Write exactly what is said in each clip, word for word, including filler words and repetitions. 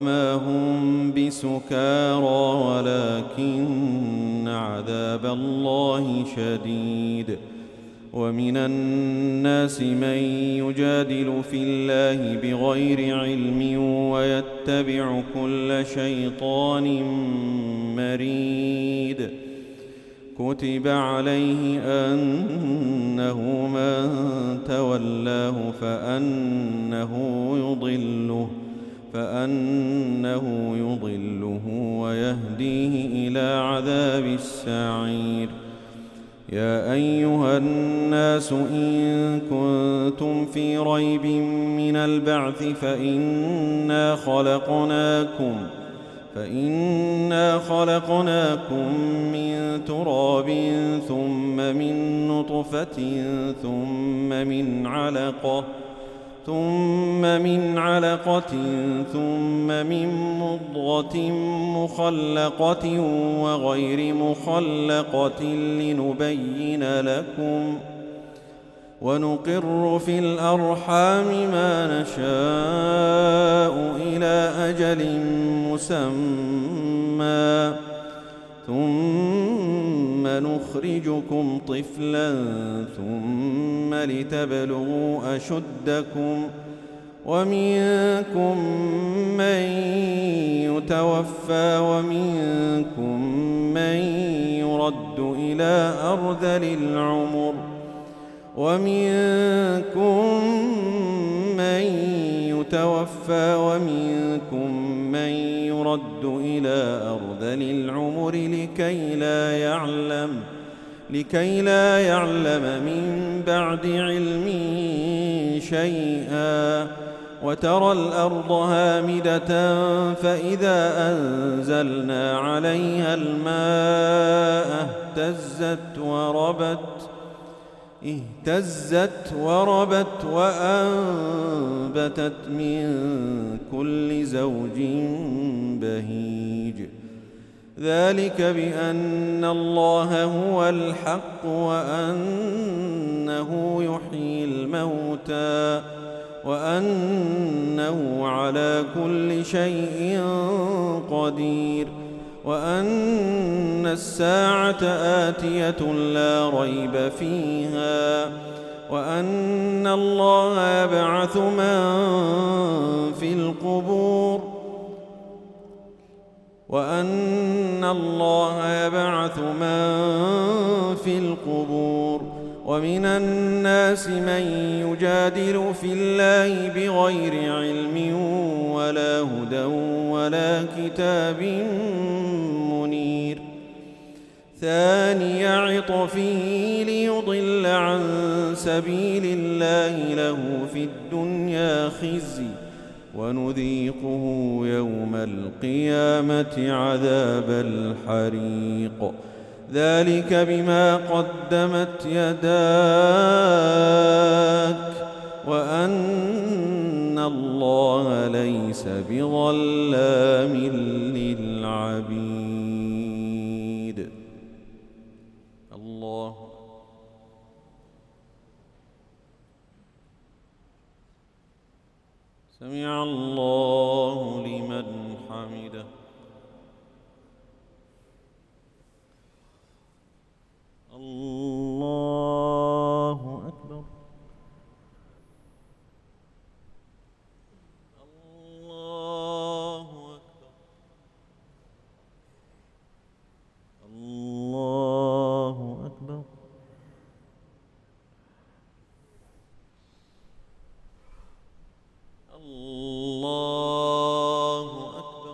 وما هم بسكارى ولكن عذاب الله شديد. ومن الناس من يجادل في الله بغير علم ويتبع كل شيطان مريد. كتب عليه أنه من تولاه فأنه يضله فأنه يضله ويهديه إلى عذاب السعير. يا أيها الناس إن كنتم في ريب من البعث فإنا خلقناكم فإنا خلقناكم من تراب ثم من نطفة ثم من علقة ثم من علقة ثم من مضغة مخلقة وغير مخلقة لنبين لكم ونقر في الأرحام ما نشاء إلى أجل مسمى ثم نخرجكم طفلا ثم لتبلغوا أشدكم ومنكم من يتوفى ومنكم من يرد إلى أرذل العمر ومنكم من يتوفى ومنكم من يرد إلى أرذل العمر لكي لا يعلم لكي لا يعلم من بعد علم شيئا. وترى الأرض هامدة فإذا أنزلنا عليها الماء اهتزت وربت اهتزت وربت وأنبتت من كل زوج بهيج. ذلك بأن الله هو الحق وأنه يحيي الموتى وأنه على كل شيء قدير وأن الساعة آتية لا ريب فيها وأن الله يبعث من في القبور وأن الله يبعث من في القبور ومن الناس من يجادل في الله بغير علم ولا هدى ولا كتاب منير. ثاني عطفه ليضل عن سبيل الله له في الدنيا خزي ونذيقه يوم القيامة عذاب الحريق. ذلك بما قدمت يداك وأن الله ليس بظلام للعبيد. الله سمع الله لمن حمده. الله أكبر. الله أكبر. الله أكبر. الله أكبر.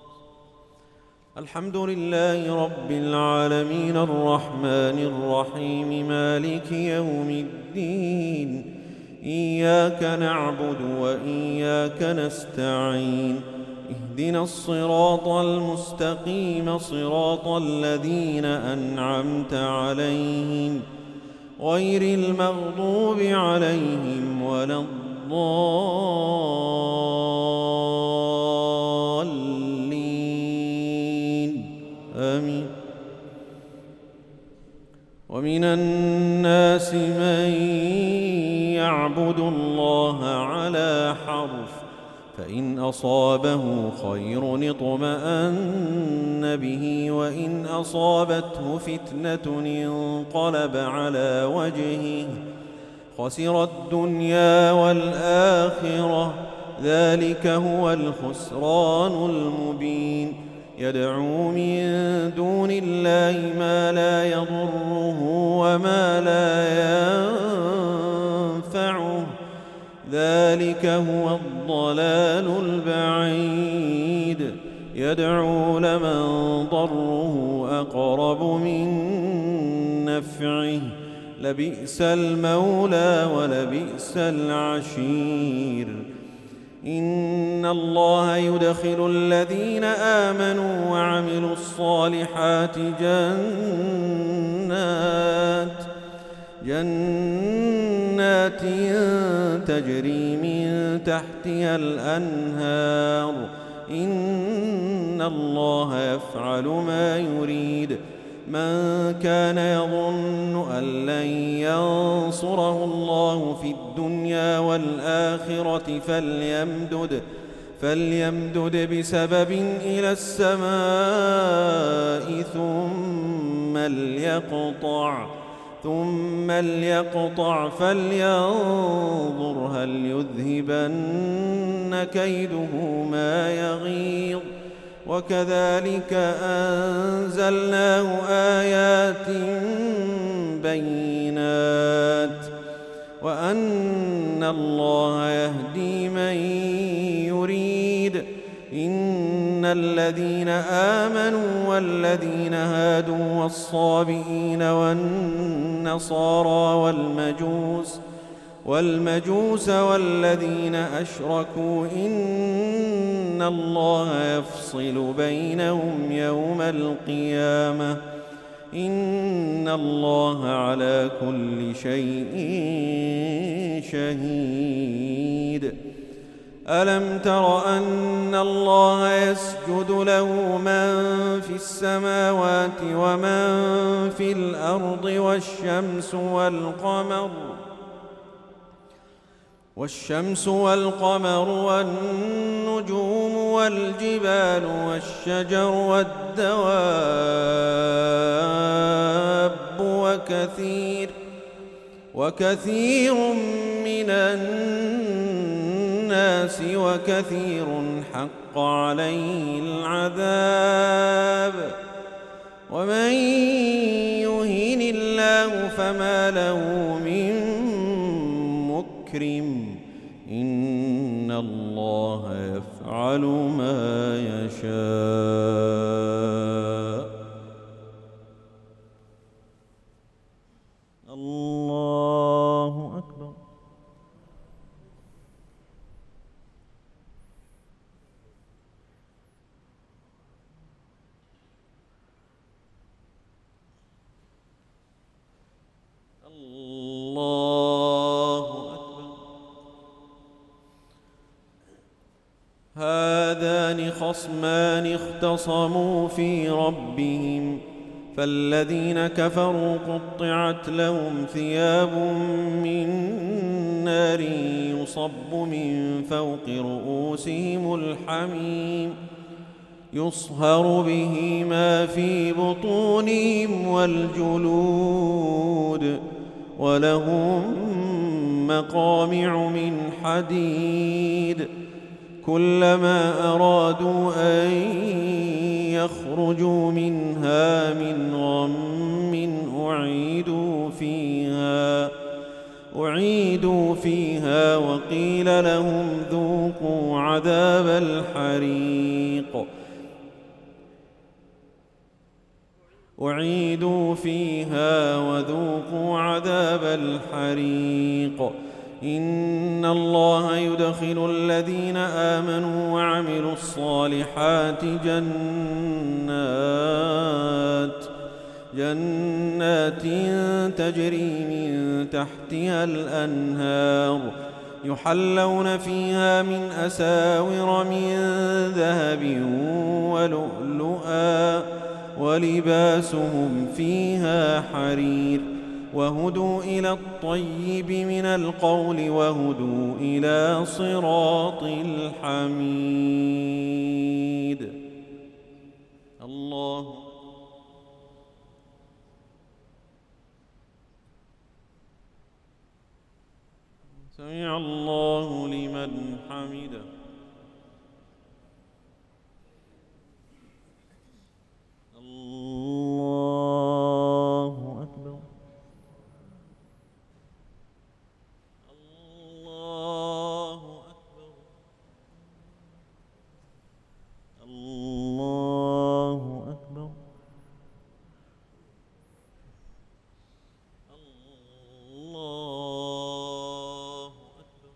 الحمد لله رب العالمين الرحمن الرحيم مالك يوم الدين. إياك نعبد وإياك نستعين. اهدنا الصراط المستقيم صراط الذين أنعمت عليهم غير المغضوب عليهم ولا الضالين. آمين. ومن الناس من يعبد الله على حرف فإن أصابه خير اطمأن به وإن أصابته فتنة انقلب على وجهه خسر الدنيا والآخرة ذلك هو الخسران المبين يدعو من دون الله ما لا يضره وما لا ينفعه ذلك هو الضلال البعيد يدعو لمن ضره أقرب من نفعه لبئس المولى ولبئس العشير إن الله يدخل الذين آمنوا وعملوا الصالحات جنات جنات تجري من تحتها الأنهار إن الله يفعل ما يريد من كان يظن أن لن ينصره الله في الدنيا والآخرة فليمدد فليمدد بسبب إلى السماء ثم ليقطع ثم ليقطع فلينظر هل يذهبن كيده ما يغيظ وكذلك أنزلناه آيات بينات وأن الله يهدي من يريد إن الذين آمنوا والذين هادوا والصابئين والنصارى والمجوس والمجوس والذين أشركوا إن الله يفصل بينهم يوم القيامة إن الله على كل شيء شهيد ألم تر أن الله يسجد له من في السماوات ومن في الأرض والشمس والقمر والشمس والقمر والنجوم والجبال والشجر والدواب وكثير وكثير من الناس وكثير حق عليه العذاب ومن يهن الله فما له من مكرم إن الله يفعل ما يشاء الله أكبر الله أكبر هذان خصمان اختصموا في ربهم فالذين كفروا قطعت لهم ثياب من نار يصب من فوق رؤوسهم الحميم يصهر به ما في بطونهم والجلود ولهم مقامع من حديد كلما أرادوا أن يخرجوا منها من غم أعيدوا فيها أعيدوا فيها وقيل لهم ذوقوا عذاب الحريق أعيدوا فيها وذوقوا عذاب الحريق إن الله يدخل الذين آمنوا وعملوا الصالحات جنات جنات تجري من تحتها الأنهار يحلون فيها من أساور من ذهب ولؤلؤا ولباسهم فيها حرير وهدوا إلى الطيب من القول وهدوا إلى صراط الحميد. الله سمع الله لمن حمده. الله أكبر. الله أكبر. الله أكبر. الله أكبر.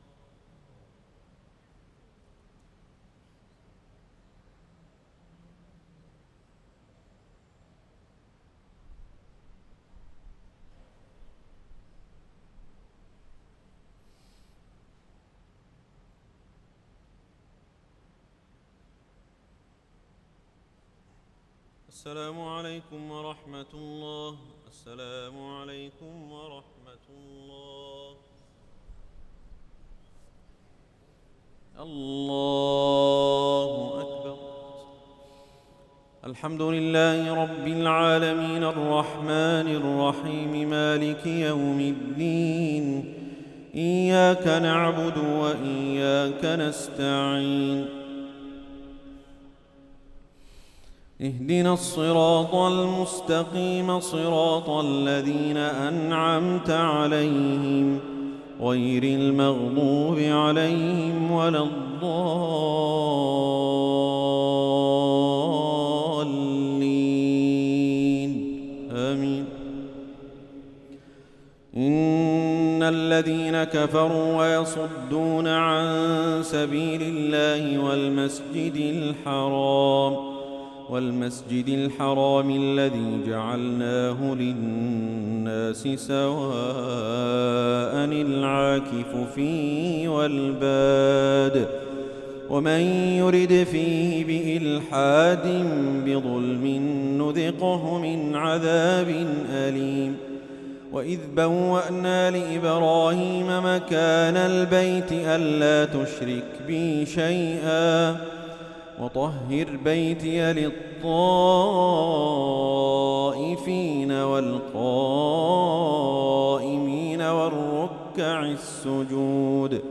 السلام عليكم ورحمة الله. السلام عليكم ورحمة الله. الله أكبر. الحمد لله رب العالمين الرحمن الرحيم مالك يوم الدين. إياك نعبد وإياك نستعين. اهدنا الصراط المستقيم صراط الذين أنعمت عليهم غير المغضوب عليهم ولا الضالين آمين. إن الذين كفروا ويصدون عن سبيل الله والمسجد الحرام والمسجد الحرام الذي جعلناه للناس سواء العاكف فيه والباد ومن يرد فيه بإلحاد بظلم نذقه من عذاب أليم. وإذ بوأنا لإبراهيم مكان البيت ألا تشرك بي شيئا وطهر بيتي للطائفين والقائمين والركع السجود.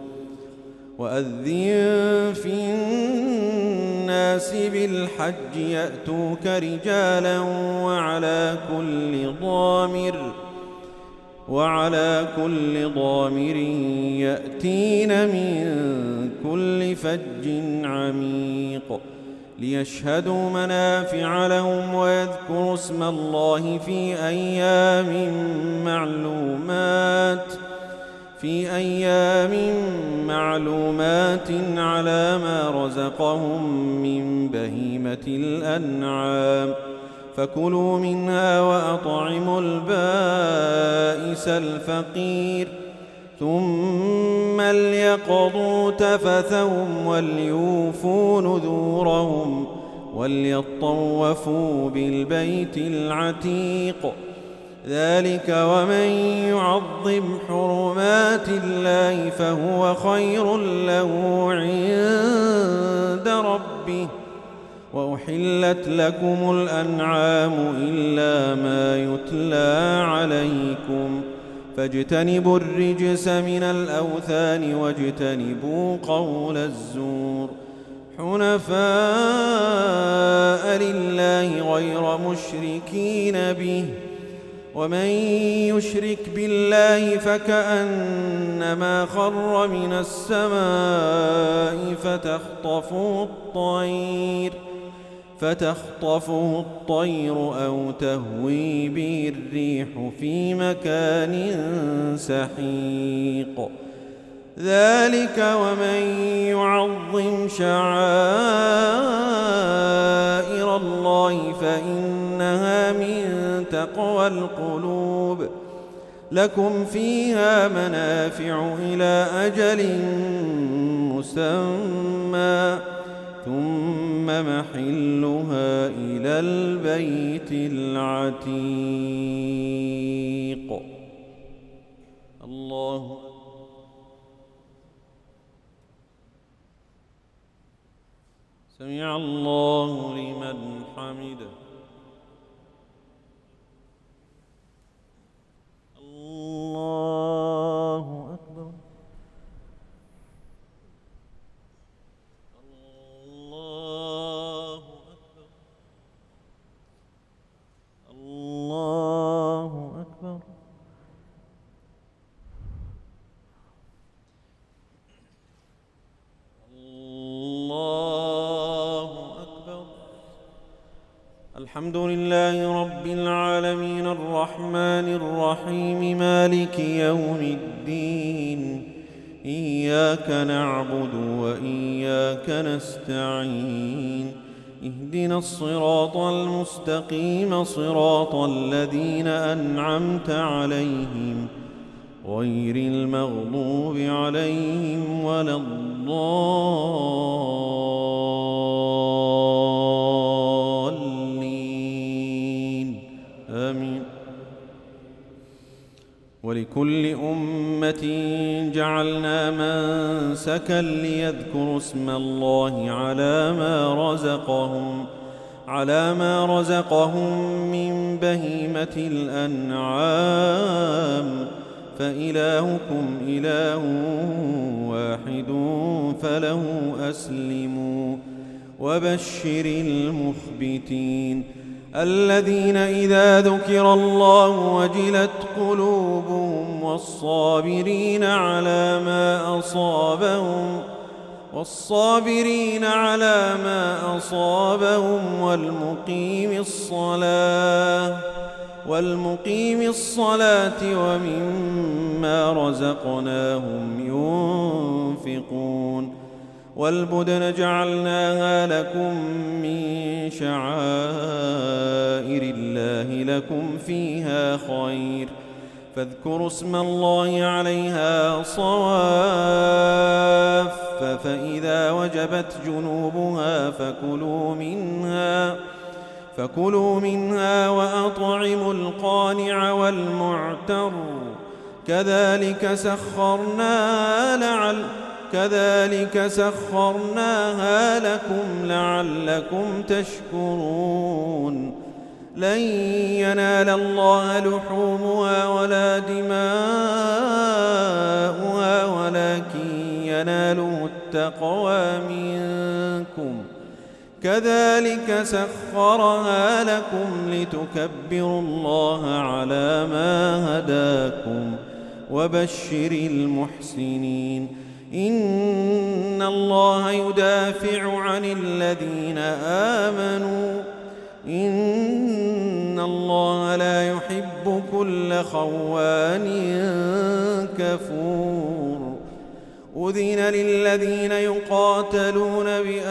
وأذن في الناس بالحج يأتوك رجالا وعلى كل ضامر وعلى كل ضامر يأتين من كل فج عميق ليشهدوا منافع لهم ويذكروا اسم الله في أيام معلومات في أيام معلومات على ما رزقهم من بهيمة الأنعام فكلوا منها وأطعموا البائس الفقير ثم ليقضوا تفثهم وليوفوا نذورهم وليطوفوا بالبيت العتيق. ذلك ومن يعظم حرمات الله فهو خير له عند ربه. وأحلت لكم الأنعام إلا ما يتلى عليكم فاجتنبوا الرجس من الأوثان واجتنبوا قول الزور حنفاء لله غير مشركين به. ومن يشرك بالله فكأنما خر من السماء فتخطفه الطير فتخطفه الطير أو تهوي به الريح في مكان سحيق. ذلك ومن يعظم شعائر الله فإنها من تقوى القلوب. لكم فيها منافع إلى أجل مسمى ثم محلها إلى البيت العتيق. الله سمع الله لمن حمده. الله أكبر. الله أكبر. الله أكبر. الله أكبر. الحمد لله رب العالمين الرحمن الرحيم مالك يوم الدين. إياك نعبد وإياك نستعين. اهدنا الصراط المستقيم صراط الذين أنعمت عليهم غير المغضوب عليهم ولا الضالين آمين. ولكل أمة جعلنا منسكا ليذكروا اسم الله على ما رزقهم على ما رزقهم من بهيمة الأنعام فإلهكم إله واحد فله أسلموا. وبشر المخبتين الذين إذا ذكر الله وجلت قلوبهم والصابرين على ما أصابهم والصابرين على ما أصابهم والمقيم الصلاة والمقيم الصلاة ومما رزقناهم ينفقون. والبدن جعلناها لكم من شعائر الله لكم فيها خير فاذكروا اسم الله عليها صواف فإذا وجبت جنوبها فكلوا منها فكلوا منها وأطعموا القانع والمعتر كذلك سخرناها لعل كذلك سخرناها لكم لعلكم تشكرون. لن ينال الله لحومها ولا دماؤها ولكن يناله التقوى منكم كذلك سخرها لكم لتكبروا الله على ما هداكم. وبشر المحسنين إن الله يدافع عن الذين آمنوا إن الله لا يحب كل خوان كفور. أذن للذين يقاتلون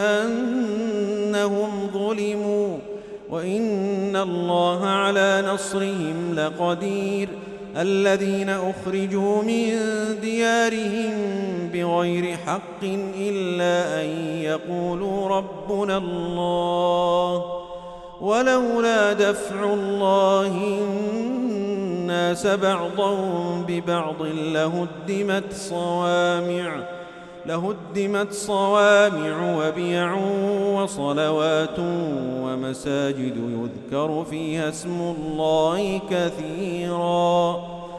بأنهم ظلموا وإن الله على نصرهم لقدير. الذين أخرجوا من ديارهم بغير حق إلا أن يقولوا ربنا الله ولولا دفع الله الناس بعضهم ببعض لهدمت صوامع لهدمت صوامع وبيع وصلوات ومساجد يذكر فيها اسم الله كثيرا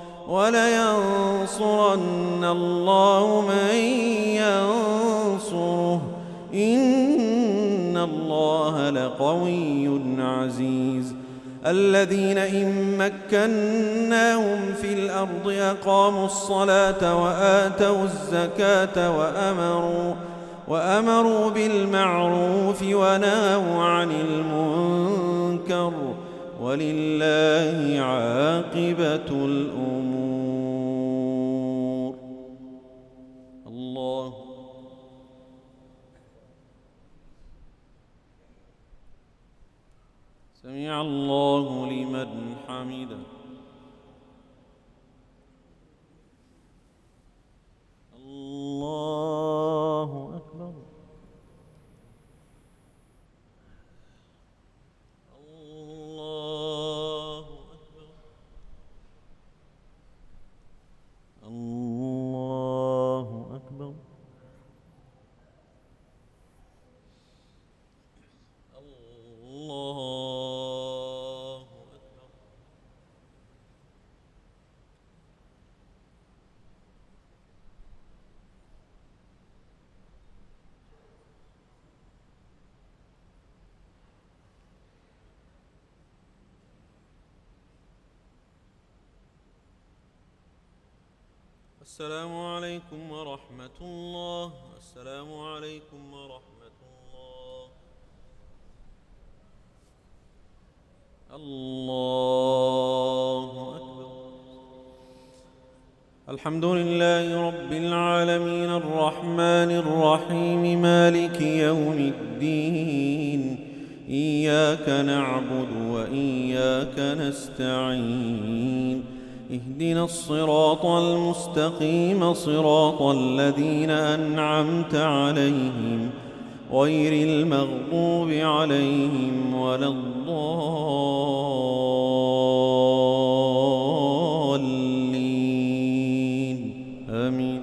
ولينصرن الله من ينصره إن الله لقوي عزيز. الذين إن مكناهم في الأرض أقاموا الصلاة وآتوا الزكاة وأمروا, وأمروا بالمعروف ونهوا عن المنكر ولله عاقبة الأمور. الله سمع الله لمن حمده. الله أكبر. الله أكبر. الله السلام عليكم ورحمة الله. السلام عليكم ورحمة الله. الله أكبر. الحمد لله رب العالمين الرحمن الرحيم مالك يوم الدين. إياك نعبد وإياك نستعين. اهدنا الصراط المستقيم صراط الذين أنعمت عليهم غير المغضوب عليهم ولا الضالين آمين.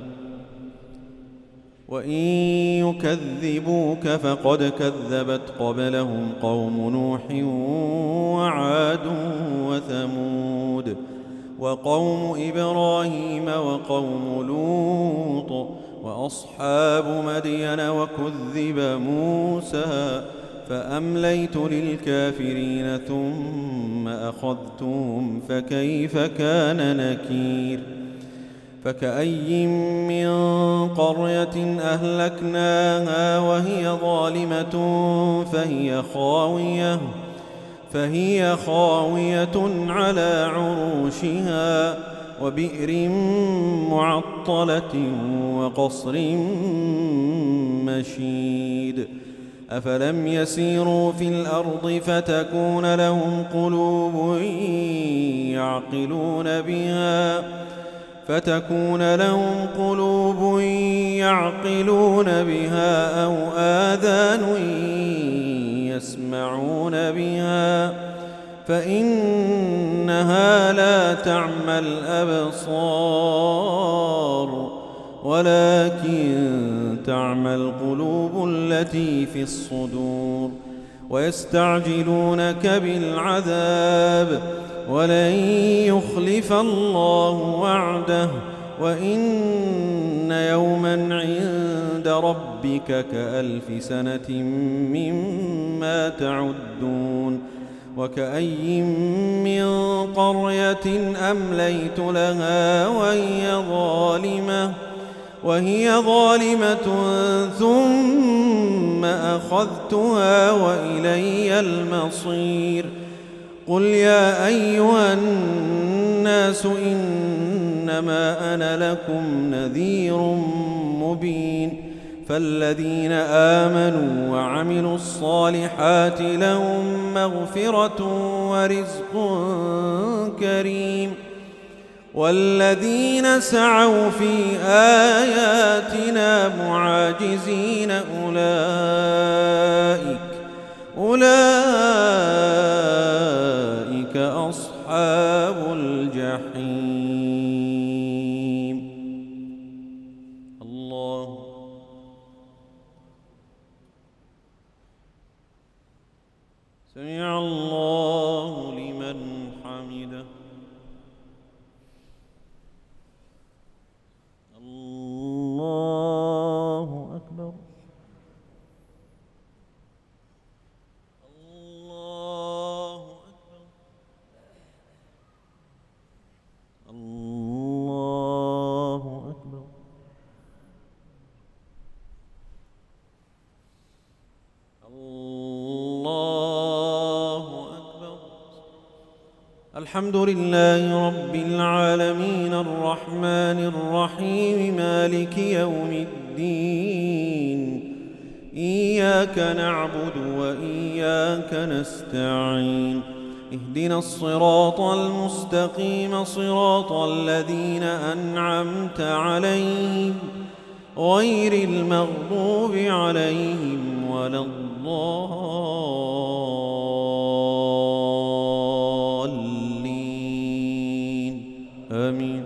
وإن يكذبوك فقد كذبت قبلهم قوم نوح وعاد وثمود وقوم إبراهيم وقوم لوط وأصحاب مدين وكذب موسى فأمليت للكافرين ثم أخذتهم فكيف كان نكير. فكأي من قرية أهلكناها وهي ظالمة فهي خاوية فهي خاوية على عروشها وبئر معطلة وقصر مشيد. أفلم يسيروا في الأرض فتكون لهم قلوب يعقلون بها فتكون لهم قلوب يعقلون بها أو آذان يسمعون بها فإنها لا تعمى الأبصار ولكن تعمى القلوب التي في الصدور. ويستعجلونك بالعذاب ولن يخلف الله وعده وإن يوما عند ربك كألف سنة مما تعدون. وكأي من قرية أمليت لها وهي ظالمة وهي ظالمة ثم أخذتها وإلي المصير. قل يا أيها الناس إنما أنا لكم نذير مبين. فالذين آمنوا وعملوا الصالحات لهم مغفرة ورزق كريم. والذين سعوا في آياتنا معاجزين أولئك أولئك أصحاب الجحيم. الله سمع الله لمن حمده. الله أكبر. الله أكبر. الله أكبر. الله أكبر. الحمد لله رب العالمين الرحمن الرحيم مالك يوم الدين. إياك نعبد وإياك نستعين. اهدنا الصراط المستقيم صراط الذين أنعمت عليهم غير المغضوب عليهم ولا الضالين آمين.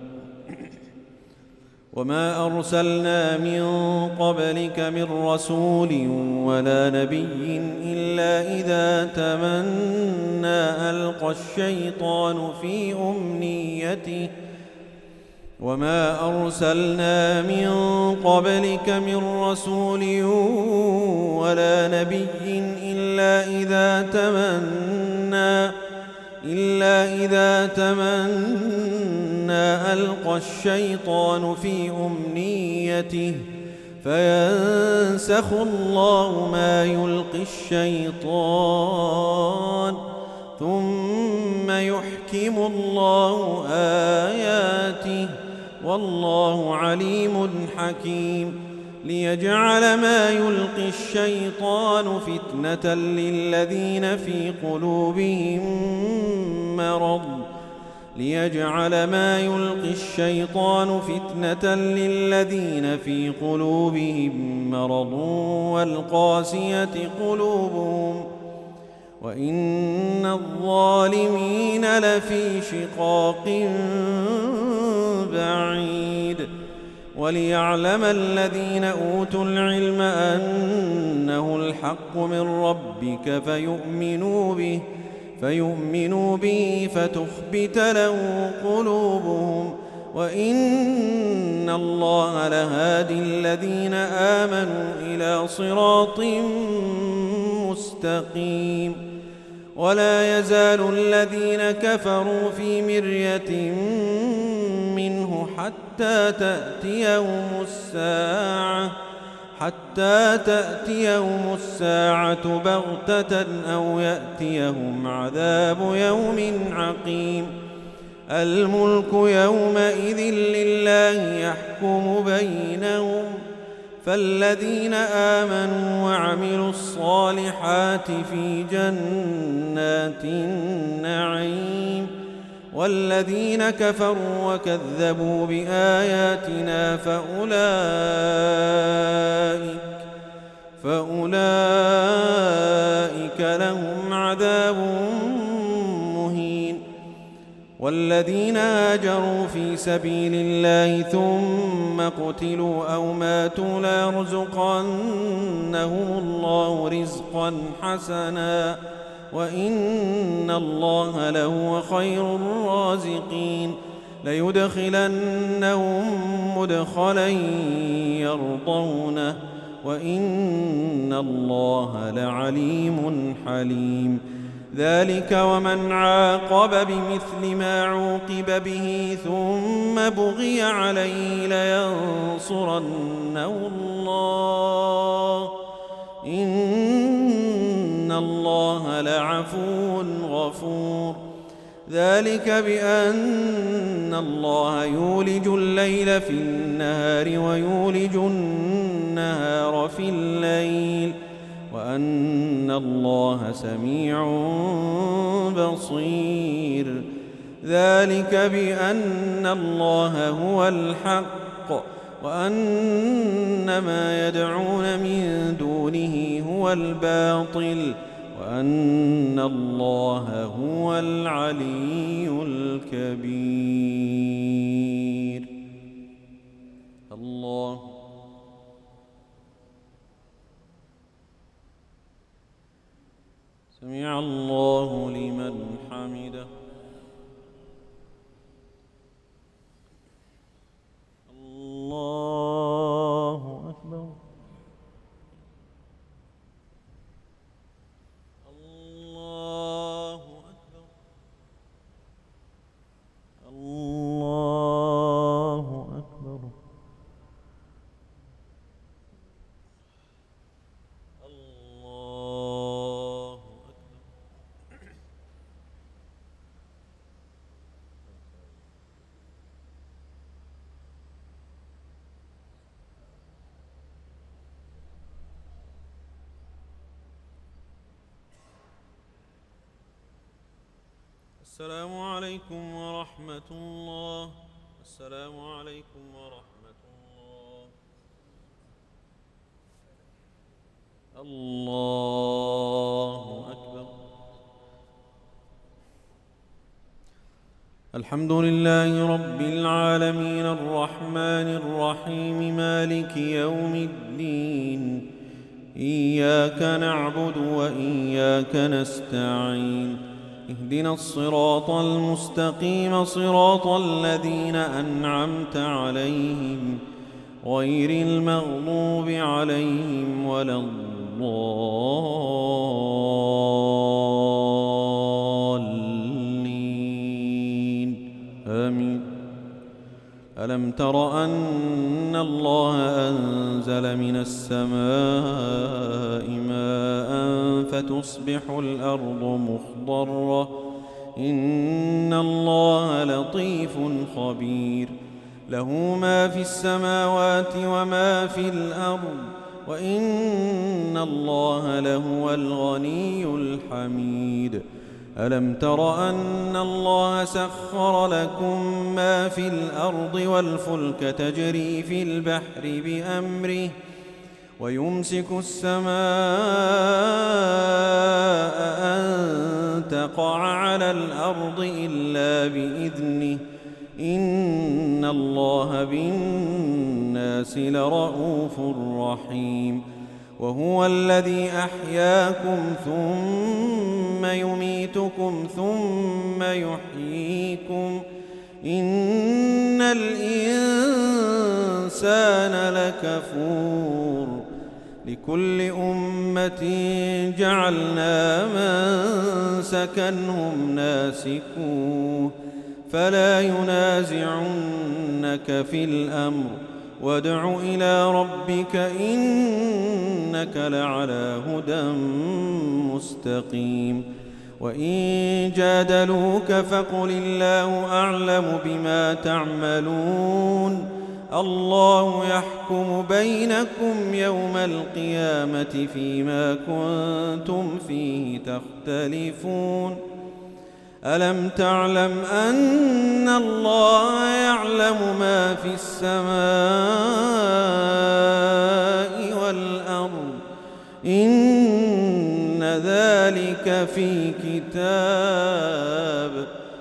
وما أرسلنا من قبلك من رسول ولا نبي إلا إذا تمنى ألقى الشيطان في أمنيته وما أرسلنا من قبلك من رسول ولا نبي إلا إذا تمنى إلا إذا تمنى فلما ألقى الشيطان في أمنيته فينسخ الله ما يلقي الشيطان ثم يحكم الله آياته والله عليم حكيم ليجعل ما يلقي الشيطان فتنة للذين في قلوبهم مرض ليجعل ما يلقي الشيطان فتنة للذين في قلوبهم مرض والقاسية قلوبهم وإن الظالمين لفي شقاق بعيد وليعلم الذين أوتوا العلم أنه الحق من ربك فيؤمنوا به فيؤمنوا به فتخبت له قلوبهم وإن الله لهادي الذين آمنوا إلى صراط مستقيم ولا يزال الذين كفروا في مرية منه حتى تأتيهم الساعة حتى تأتيهم الساعة بغتة أو يأتيهم عذاب يوم عقيم الملك يومئذ لله يحكم بينهم فالذين آمنوا وعملوا الصالحات في جنات النعيم والذين كفروا وكذبوا بآياتنا فأولئك فأولئك لهم عذاب مهين والذين هاجروا في سبيل الله ثم قتلوا أو ماتوا ليرزقنهم الله رزقا حسنا وإن الله لهو خير الرازقين ليدخلنهم مدخلا يرضونه وإن الله لعليم حليم ذلك ومن عاقب بمثل ما عوقب به ثم بغي عليه لينصرنه الله إن الله لعفو غفور ذلك بأن الله يولج الليل في النهار ويولج النهار في الليل وأن الله سميع بصير ذلك بأن الله هو الحق وأن ما يدعون من دونه هو الباطل وأن الله هو العلي الكبير الله سمع الله لمن حمده الله أكبر الله أكبر الله أكبر الله السلام عليكم ورحمة الله السلام عليكم ورحمة الله الله أكبر الحمد لله رب العالمين الرحمن الرحيم مالك يوم الدين إياك نعبد وإياك نستعين اهدنا الصراط المستقيم صراط الذين أنعمت عليهم غير المغضوب عليهم ولا الضالين آمين ألم تر أن الله أنزل من السماء ماء فتصبح الأرض مخضرة إن الله لطيف خبير له ما في السماوات وما في الأرض وإن الله لهو الغني الحميد ألم تر أن الله سخر لكم ما في الأرض والفلك تجري في البحر بأمره ويمسك السماء أن تقع على الأرض إلا بإذنه إن الله بالناس لرءوف رحيم وهو الذي أحياكم ثم يميتكم ثم يحييكم إن الإنسان لكفور لكل أمة جعلنا منسكا هم ناسكوه فلا ينازعنك في الأمر وادع إلى ربك إنك لعلى هدى مستقيم وإن جادلوك فقل الله أعلم بما تعملون الله يحكم بينكم يوم القيامة فيما كنتم فيه تختلفون ألم تعلم أن الله يعلم ما في السماء والأرض إن ذلك في كتاب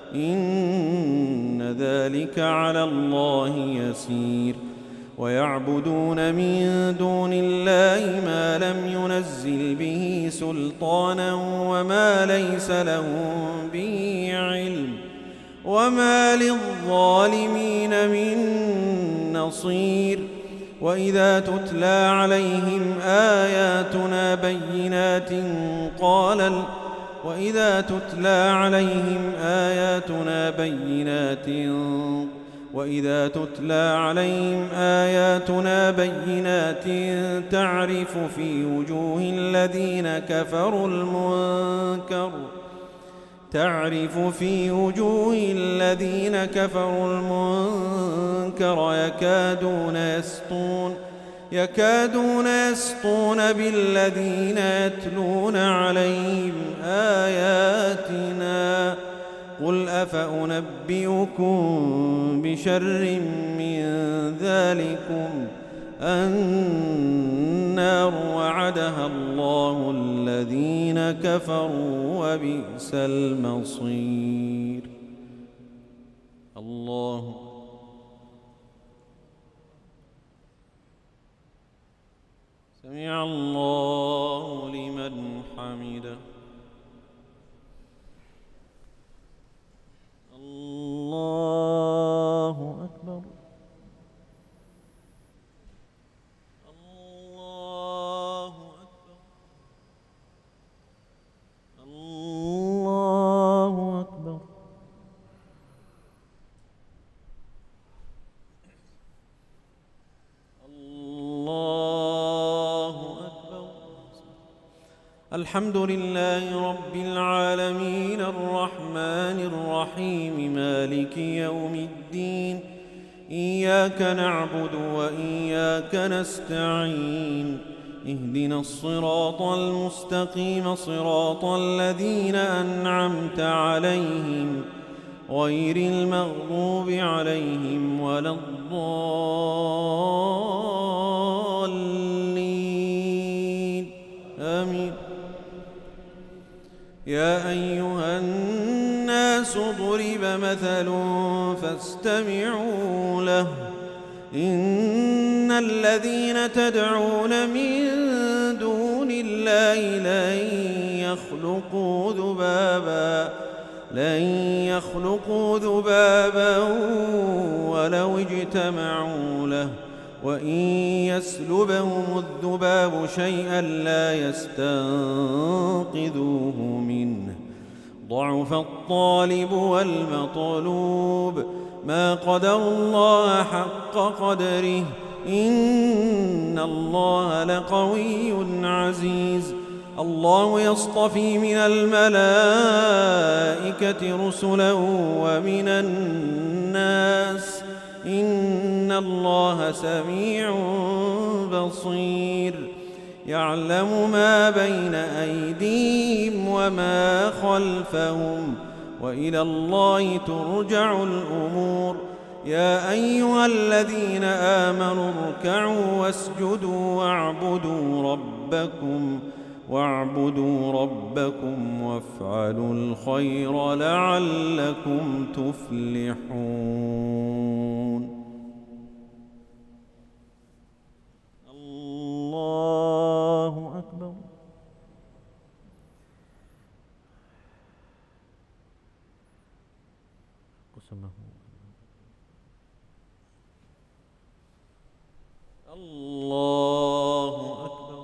إن ذلك على الله يسير ويعبدون من دون الله ما لم ينزل به سلطانا وما ليس لهم به علم وما للظالمين من نصير وإذا تتلى عليهم آياتنا بينات قال وإذا تتلى عليهم آياتنا بينات وإذا تتلى عليهم آياتنا بينات تعرف في وجوه الذين كفروا المنكر تعرف في وجوه الذين كفروا المنكر يكادون يسطون يكادون يسطون بالذين يتلون عليهم آياتنا قل أفأنبئكم بشر من ذلكم النار وعدها الله الذين كفروا وبئس المصير الله سمع الله لمن حمده الله أكبر الله أكبر الله أكبر الله أكبر الحمد لله رب العالمين الرحمن الرحيم مالك يوم الدين إياك نعبد وإياك نستعين اهدنا الصراط المستقيم صراط الذين أنعمت عليهم غير المغضوب عليهم ولا الضالين آمين يا أيها الناس ضرب مثل فاستمعوا له إن الذين تدعون من دون الله لن يخلقوا ذبابا لن يخلقوا ذبابا ولو اجتمعوا له وإن يسلبهم الذباب شيئا لا يستنقذوه منه ضعف الطالب والمطلوب ما قدروا الله حق قدره إن الله لقوي عزيز. الله يصطفي من الملائكة رسلا ومن الناس إن الله سميع بصير. يعلم ما بين أيديهم وما خلفهم وإلى الله ترجع الأمور. يا أيها الذين آمنوا اركعوا واسجدوا واعبدوا ربكم واعبدوا ربكم وافعلوا الخير لعلكم تفلحون. الله أكبر. الله أكبر.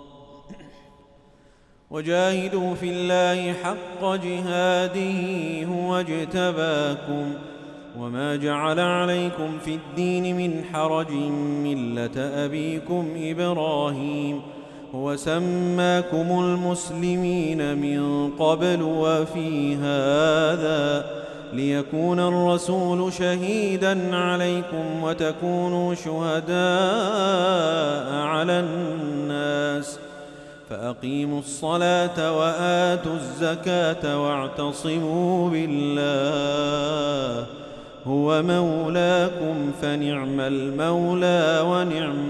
وجاهدوا في الله حق جهاده هو اجتباكم وما جعل عليكم في الدين من حرج ملة أبيكم إبراهيم هو سماكم المسلمين من قبل وفي هذا ليكون الرسول شهيدا عليكم وتكونوا شهداء على الناس فأقيموا الصلاة وآتوا الزكاة واعتصموا بالله هو مولاكم فنعم المولى ونعم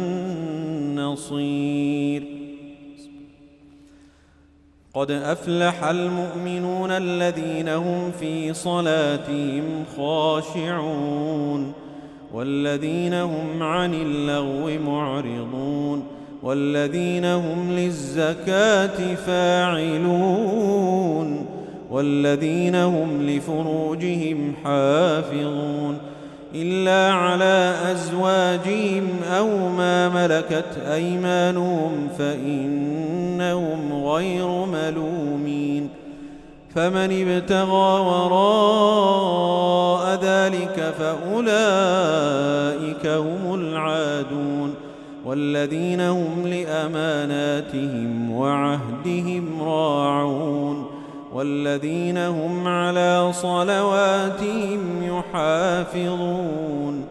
النصير. قد أفلح المؤمنون الذين هم في صلاتهم خاشعون والذين هم عن اللغو معرضون والذين هم للزكاة فاعلون والذين هم لفروجهم حافظون إلا على أزواجهم أو ما ملكت أيمانهم فإنهم غير ملومين. فمن ابتغى وراء ذلك فأولئك هم العادون والذين هم لأماناتهم وعهدهم راعون والذين هم على صلواتهم يحافظون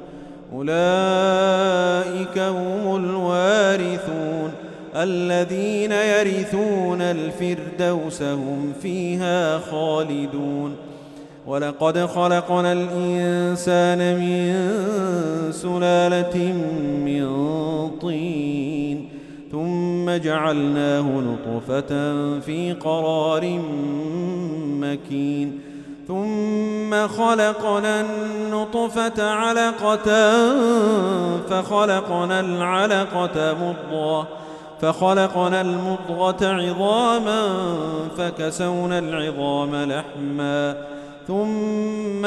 أولئك هم الوارثون الذين يرثون الفردوس هم فيها خالدون. ولقد خلقنا الإنسان من سلالة من طين ثم جعلناه نطفة في قرار مكين ثم خلقنا النطفة علقة فخلقنا العلقة مضغة فخلقنا المضغة عظاما فكسونا العظام لحما ثم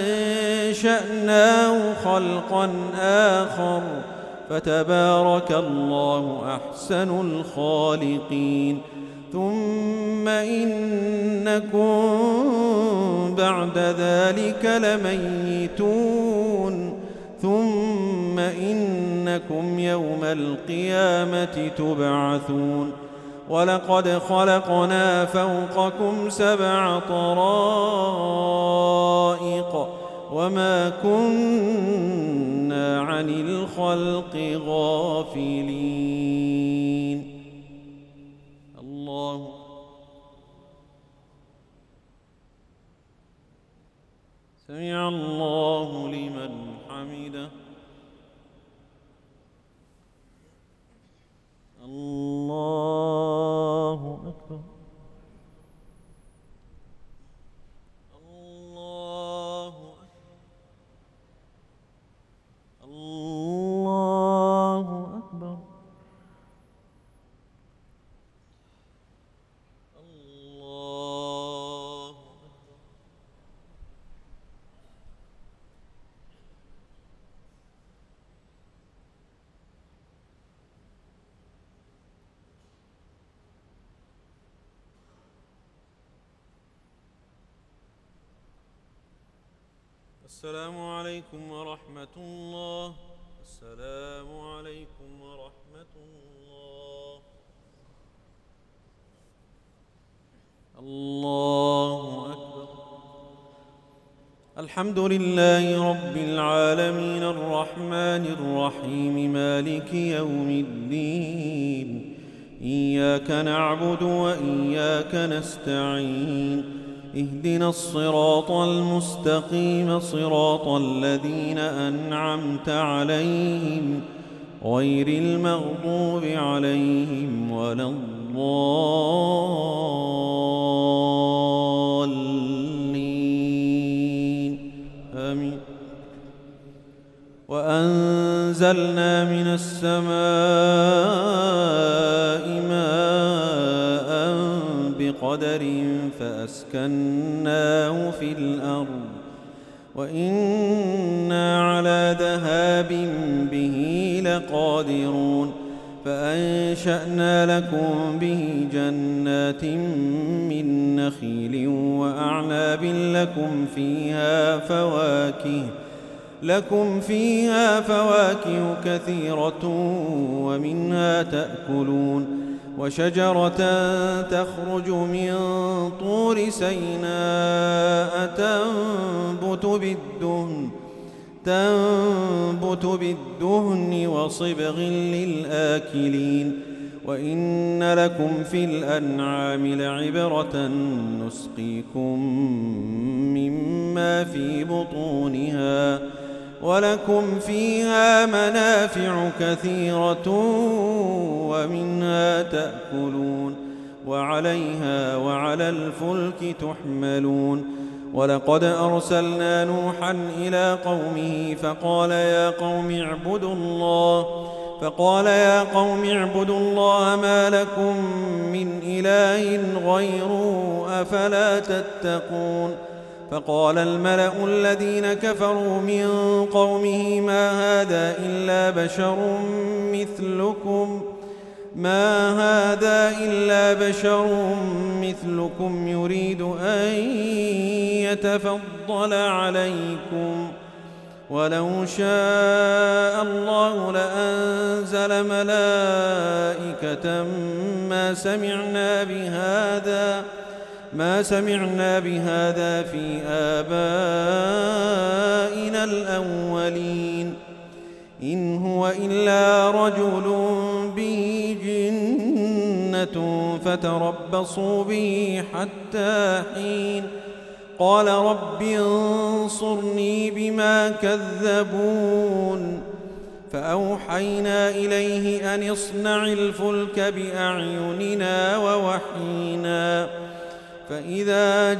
أنشأناه خلقا آخر فتبارك الله أحسن الخالقين. ثم إنكم بعد ذلك لميتون ثم إنكم يوم القيامة تبعثون. ولقد خلقنا فوقكم سبع طرائق وما كنا عن الخلق غافلين. الله سمع الله لمن حمده. الله أكبر. الله أكبر. الله أكبر. الله السلام عليكم ورحمة الله. السلام عليكم ورحمة الله. الله أكبر. الحمد لله رب العالمين الرحمن الرحيم مالك يوم الدين. إياك نعبد وإياك نستعين. اهدنا الصراط المستقيم صراط الذين أنعمت عليهم غير المغضوب عليهم ولا الضالين آمين. وأنزلنا من السماء ماء بقدر فأسكناه في الأرض وإنا على ذهاب به لقادرون. فأنشأنا لكم به جنات من نخيل وأعناب لكم فيها فواكه لكم فيها فواكه كثيرة ومنها تأكلون. وشجرة تخرج من طور سيناء تنبت بالدهن تنبت بالدهن وصبغ للآكلين. وإن لكم في الأنعام لعبرة نسقيكم مما في بطونها ولكم فيها منافع كثيرة ومنها تأكلون وعليها وعلى الفلك تحملون. ولقد أرسلنا نوحا إلى قومه فقال يا قوم اعبدوا الله فقال يا قوم اعبدوا الله ما لكم من إله غيره أفلا تتقون. فقال الملأ الذين كفروا من قومه ما هذا إلا بشر مثلكم ما هذا إلا بشر مثلكم يريد أن يتفضل عليكم ولو شاء الله لأنزل ملائكة ما سمعنا بهذا ما سمعنا بهذا في آبائنا الأولين. إن هو إلا رجل به جنة فتربصوا به حتى حين. قال رب انصرني بما كذبون. فأوحينا إليه أن اصنع الفلك بأعيننا ووحينا فإذا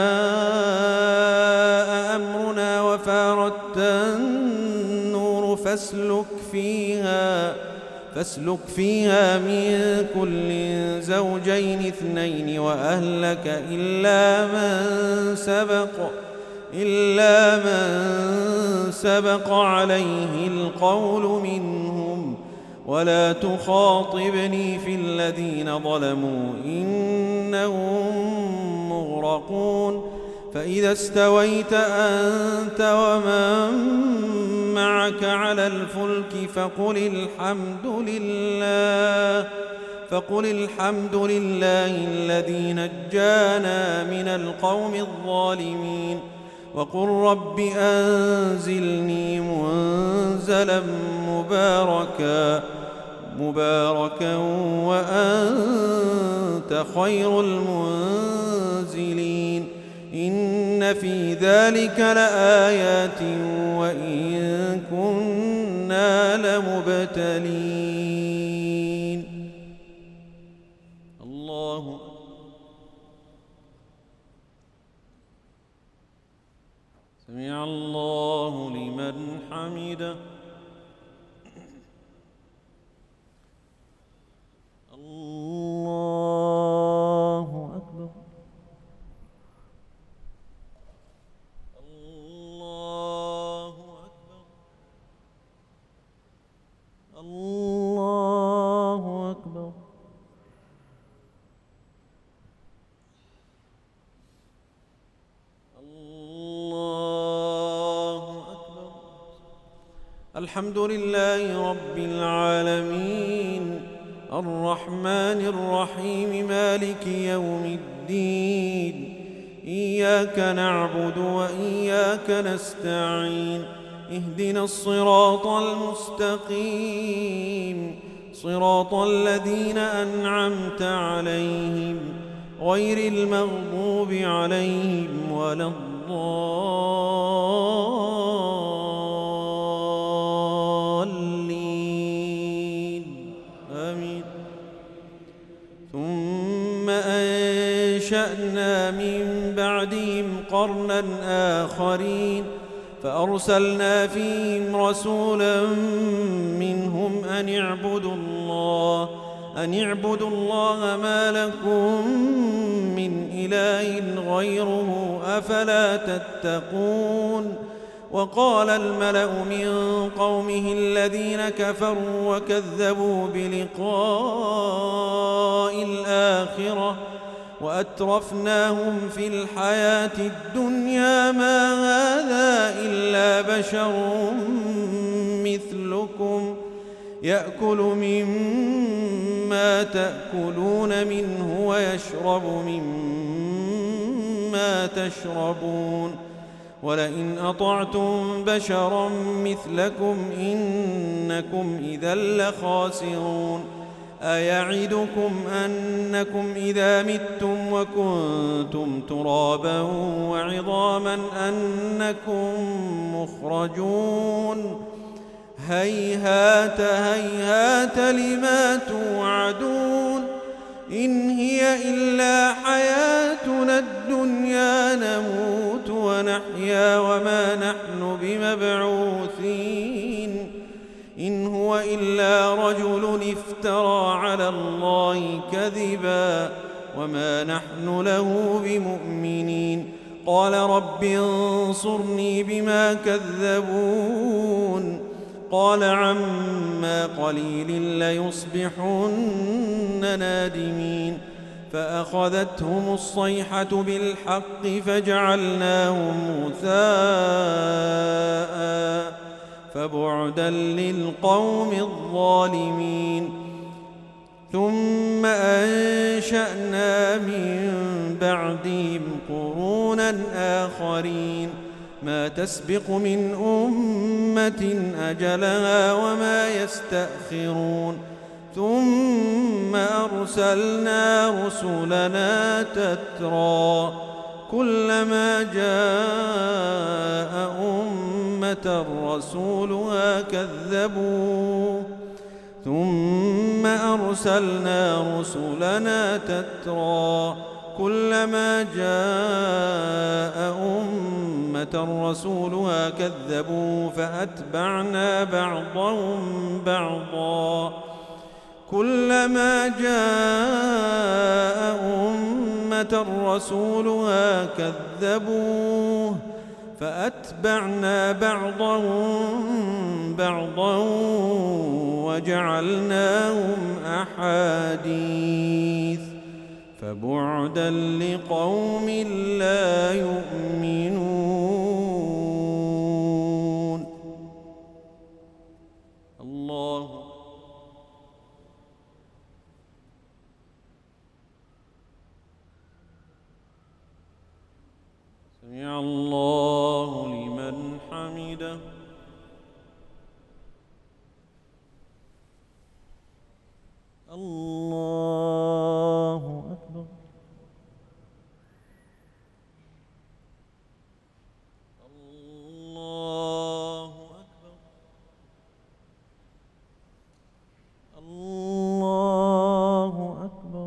جاء أمرنا وفارت النور فاسلك فيها فاسلك فيها من كل زوجين اثنين وأهلك إلا من سبق إلا من سبق عليه القول منهم ولا تخاطبني في الذين ظلموا إنهم مغرقون. فإذا استويت أنت ومن معك على الفلك فقل الحمد لله فقل الحمد لله الذي نجانا من القوم الظالمين. وقل رب أنزلني منزلا مباركا مباركا وأنت خير المنزلين. إن في ذلك لآيات وإن كنا لمبتلين. الله سمع الله لمن حمده. الله أكبر. الله أكبر. الله أكبر. الله الحمد لله رب العالمين الرحمن الرحيم مالك يوم الدين إياك نعبد وإياك نستعين اهدنا الصراط المستقيم صراط الذين أنعمت عليهم غير المغضوب عليهم ولا الضالين آمين. ثم أنشأنا من بعدهم قرنا آخرين فأرسلنا فيهم رسولا منهم أن اعبدوا الله أن اعبدوا الله ما لكم من إله غيره أفلا تتقون. وقال الملأ من قومه الذين كفروا وكذبوا بلقاء الآخرة وأترفناهم في الحياة الدنيا ما هذا إلا بشر مثلكم يأكل مما تأكلون منه ويشرب مما تشربون ولئن أطعتم بشرا مثلكم إنكم إذا لخاسرون. أيعدكم أنكم إذا متم وكنتم ترابا وعظاما أنكم مخرجون هيهات هيهات لما توعدون إن هي إلا حياتنا الدنيا نموت ونحيا وما نحن بمبعوثين إن هو إلا رجل افترى على الله كذبا وما نحن له بمؤمنين. قال رب انصرني بما كذبون قال عما قليل ليصبحن نادمين. فأخذتهم الصيحة بالحق فجعلناهم غثاء فبعدا للقوم الظالمين. ثم أنشأنا من بعدهم قرونا آخرين ما تسبق من أمة أجلها وما يستأخرون ثم أرسلنا رسلنا تترى كلما جاء أمة رسولها كذبوه ثم أرسلنا رسلنا تترى كلما جاء أمة رسولها كذبوه فأتبعنا بعضهم بعضا كلما جاء أمة رسولها كذبوه فأتبعنا بعضهم بعضا وجعلناهم أحاديث فبعدا لقوم لا يؤمنون. الله سمع الله لمن حمده. الله أكبر. الله أكبر. الله أكبر.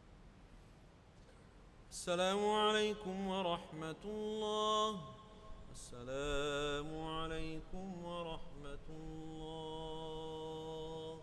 السلام عليكم ورحمة الله. السلام عليكم ورحمة الله.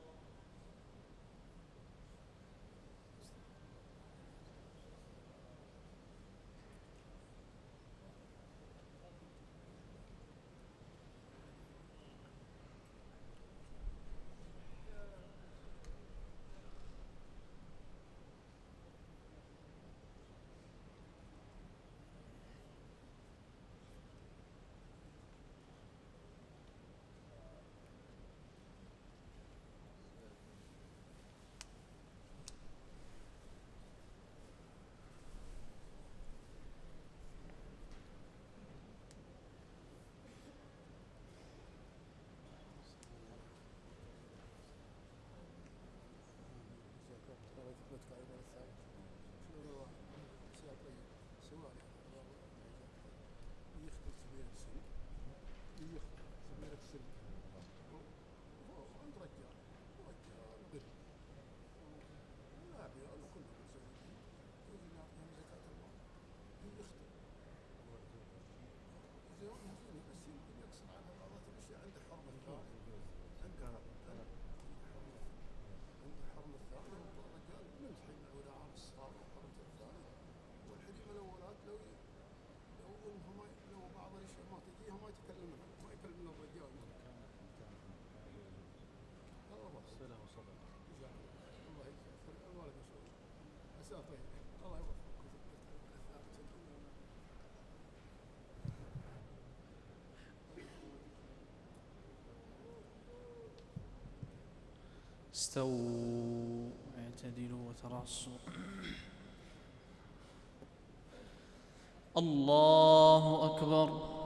استووا اعتدلوا وتراصوا. الله أكبر.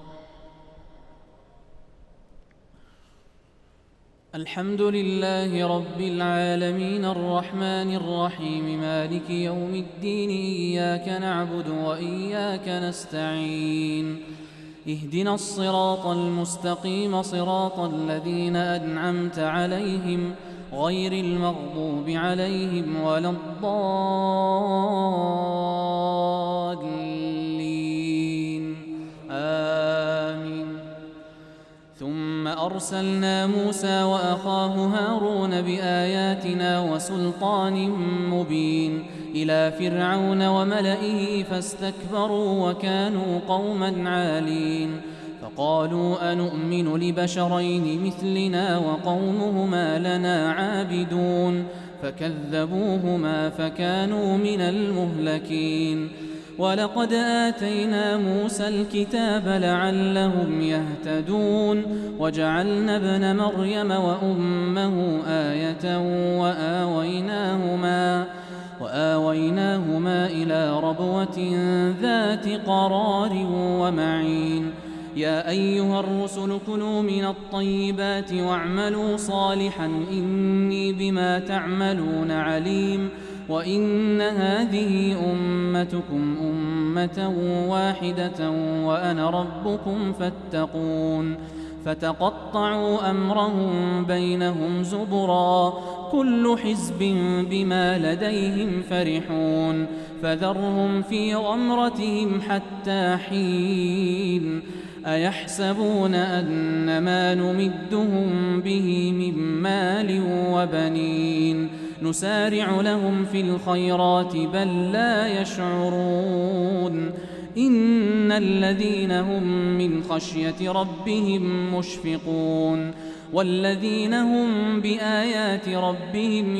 الحمد لله رب العالمين الرحمن الرحيم مالك يوم الدين إياك نعبد وإياك نستعين اهدنا الصراط المستقيم صراط الذين أنعمت عليهم غير المغضوب عليهم ولا الضالين آمين. ثم أرسلنا موسى وأخاه هارون بآياتنا وسلطان مبين إلى فرعون وملئه فاستكبروا وكانوا قوما عالين فقالوا أنؤمن لبشرين مثلنا وقومهما لنا عابدون فكذبوهما فكانوا من المهلكين. ولقد آتينا موسى الكتاب لعلهم يهتدون وجعلنا ابن مريم وأمه آية وآويناهما وآويناهما إلى ربوة ذات قرار ومعين. يا أيها الرسل كلوا من الطيبات واعملوا صالحا إني بما تعملون عليم. وإن هذه أمتكم أمة واحدة وأنا ربكم فاتقون. فتقطعوا أمرهم بينهم زبرا كل حزب بما لديهم فرحون فذرهم في غمرتهم حتى حين. أيحسبون أن ما نمدهم به من مال وبنين نسارع لهم في الخيرات بل لا يشعرون. إن الذين هم من خشية ربهم مشفقون والذين هم بآيات ربهم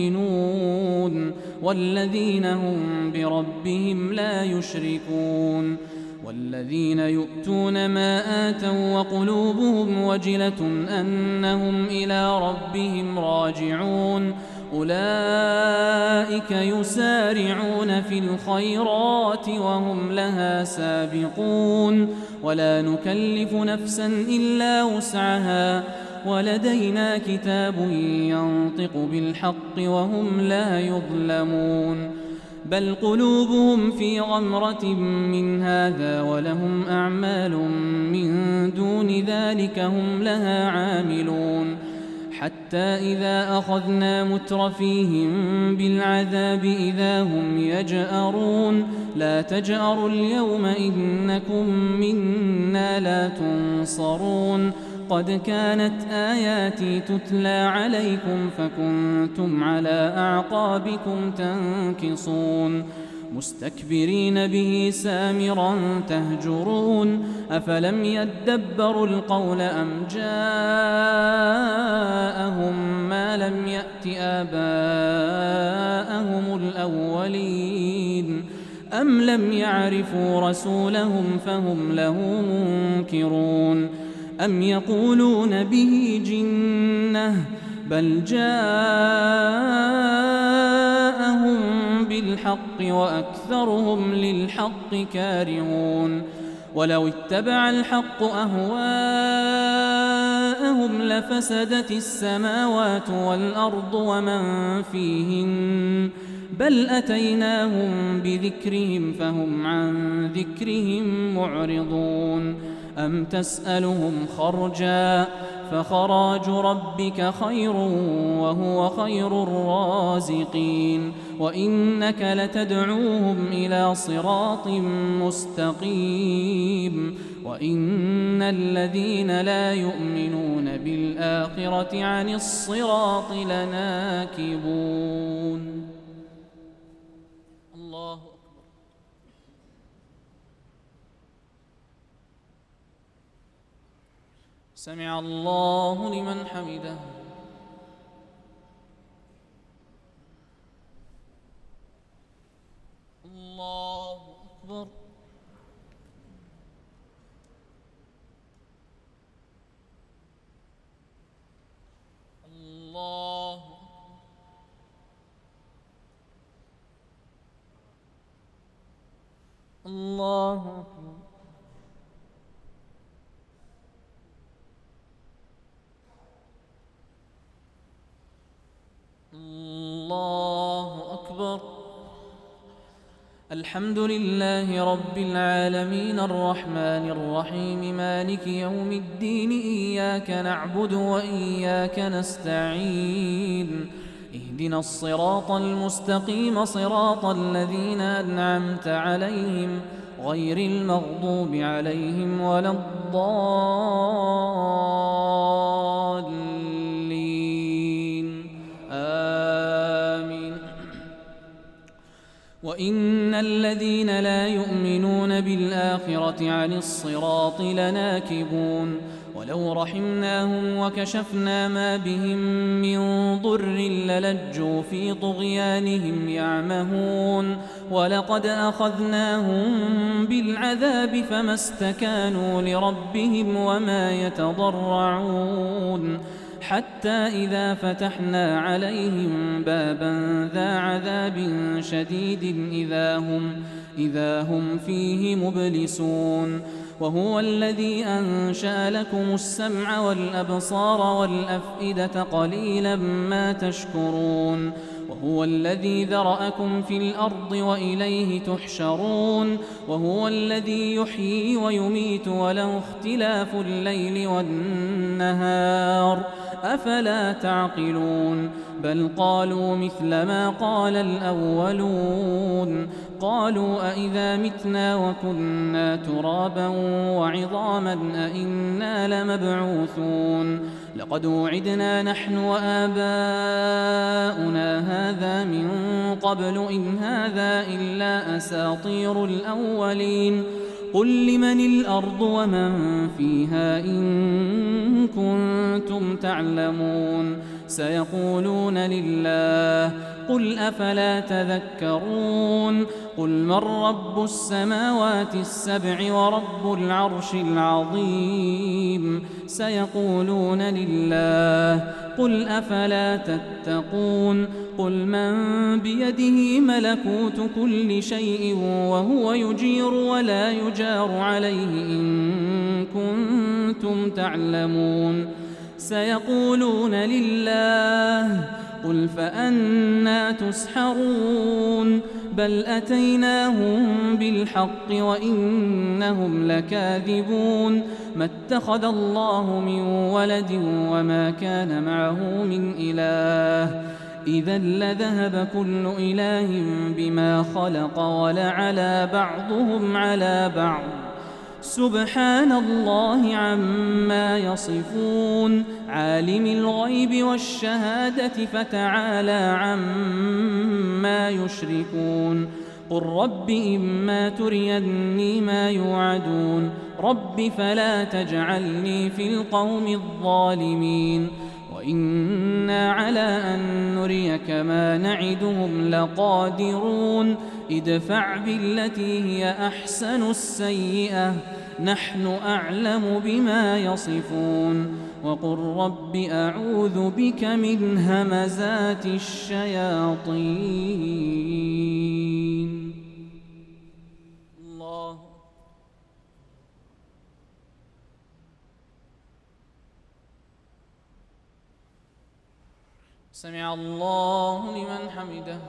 يؤمنون والذين هم بربهم لا يشركون. والذين يؤتون ما آتوا وقلوبهم وجلة أنهم إلى ربهم راجعون أولئك يسارعون في الخيرات وهم لها سابقون. ولا نكلف نفسا إلا وسعها ولدينا كتاب ينطق بالحق وهم لا يظلمون. بل قلوبهم في غمرة من هذا ولهم أعمال من دون ذلك هم لها عاملون. حتى إذا أخذنا مترفيهم بالعذاب إذا هم يجأرون لا تجأروا اليوم إنكم منا لا تنصرون قد كانت آياتي تتلى عليكم فكنتم على أعقابكم تنكصون مستكبرين به سامرا تهجرون أفلم يدبروا القول أم جاءهم ما لم يأت آباءهم الأولين أم لم يعرفوا رسولهم فهم له منكرون أم يقولون به جنة بل جاءهم بالحق وأكثرهم للحق كارهون ولو اتبع الحق أهواءهم لفسدت السماوات والأرض ومن فيهن بل أتيناهم بذكرهم فهم عن ذكرهم معرضون أم تسألهم خرجا فخراج ربك خير وهو خير الرازقين وإنك لتدعوهم إلى صراط مستقيم وإن الذين لا يؤمنون بالآخرة عن الصراط لناكبون. الله أكبر. سمع الله لمن حمده. الله أكبر. الله الله أكبر. الله أكبر. الحمد لله رب العالمين الرحمن الرحيم مالك يوم الدين إياك نعبد وإياك نستعين اهدنا الصراط المستقيم صراط الذين أنعمت عليهم غير المغضوب عليهم ولا الضالين آمين. وإن الذين لا يؤمنون بالآخرة عن الصراط لناكبون ولو رحمناهم وكشفنا ما بهم من ضر للجوا في طغيانهم يعمهون ولقد أخذناهم بالعذاب فما استكانوا لربهم وما يتضرعون حتى إذا فتحنا عليهم بابا ذا عذاب شديد إذا هم, إذا هم فيه مبلسون وهو الذي أنشأ لكم السمع والأبصار والأفئدة قليلا ما تشكرون وهو الذي ذرأكم في الأرض وإليه تحشرون وهو الذي يحيي ويميت وله اختلاف الليل والنهار أفلا تعقلون بل قالوا مثل ما قال الأولون قالوا أئذا متنا وكنا ترابا وعظاما أئنا لمبعوثون لقد وعدنا نحن وآباؤنا هذا من قبل إن هذا إلا أساطير الأولين قل لمن الأرض ومن فيها إن كنتم تعلمون سيقولون لله قل أفلا تذكرون قل من رب السماوات السبع ورب العرش العظيم سيقولون لله قل أفلا تتقون قل من بيده ملكوت كل شيء وهو يجير ولا يجار عليه إن كنتم تعلمون سيقولون لله قل فأنى تسحرون بل أتيناهم بالحق وإنهم لكاذبون ما اتخذ الله من ولد وما كان معه من إله إذا لذهب كل إله بما خلق ولعلى بعضهم على بعض سبحان الله عما يصفون عالم الغيب والشهادة فتعالى عما يشركون قل رب إما تريني ما يوعدون رب فلا تجعلني في القوم الظالمين وإنا على أن نريك ما نعدهم لقادرون ادفع بالتي هي أحسن السيئة نحن أعلم بما يصفون وقل رب أعوذ بك من همزات الشياطين. الله سمع الله لمن حمده.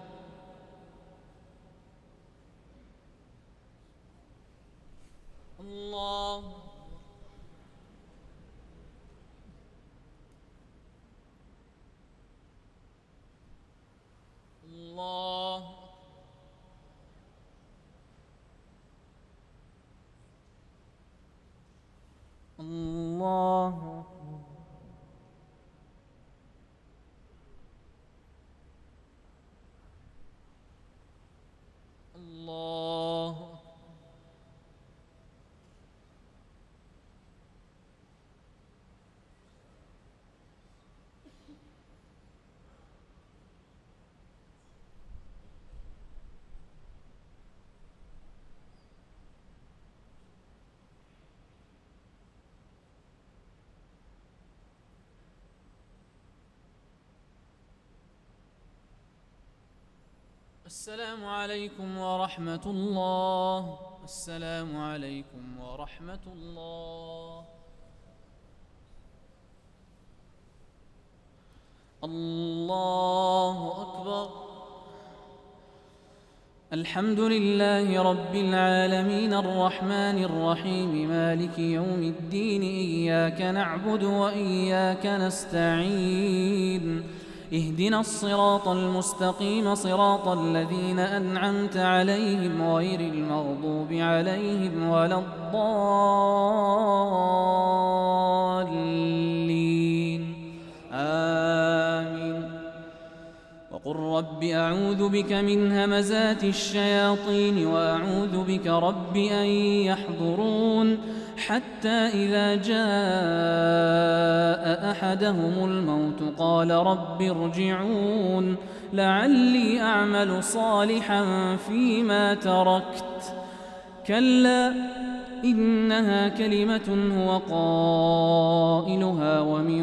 الله الله الله الله السلام عليكم ورحمة الله. السلام عليكم ورحمة الله. الله أكبر. الحمد لله رب العالمين الرحمن الرحيم مالك يوم الدين إياك نعبد وإياك نستعين اهدنا الصراط المستقيم صراط الذين أنعمت عليهم غير المغضوب عليهم ولا الضالين آمين. وقل رب أعوذ بك من همزات الشياطين وأعوذ بك رب أن يحضرون حتى إذا جاء أحدهم الموت قال رب ارجعون لعلي أعمل صالحا فيما تركت كلا إنها كلمة هو قائلها ومن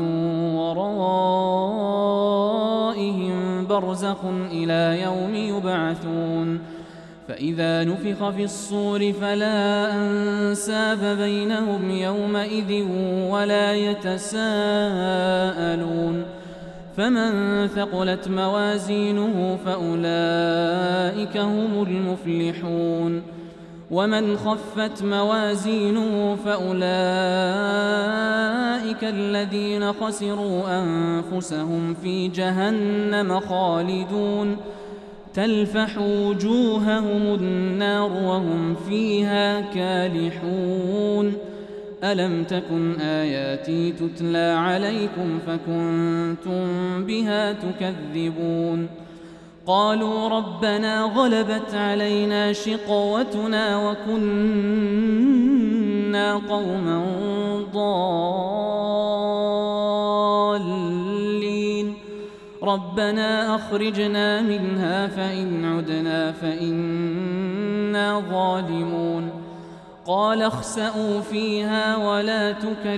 ورائهم برزخ إلى يوم يبعثون فإذا نفخ في الصور فلا أنساب بينهم يومئذ ولا يتساءلون فمن ثقلت موازينه فأولئك هم المفلحون ومن خفت موازينه فأولئك الذين خسروا أنفسهم في جهنم خالدون تلفح وجوههم النار وهم فيها كالحون ألم تكن آياتي تتلى عليكم فكنتم بها تكذبون قالوا ربنا غلبت علينا شقوتنا وكنا قوما ضالين ربنا أخرجنا منها فإن عدنا فإنا ظالمون قال اخسئوا فيها ولا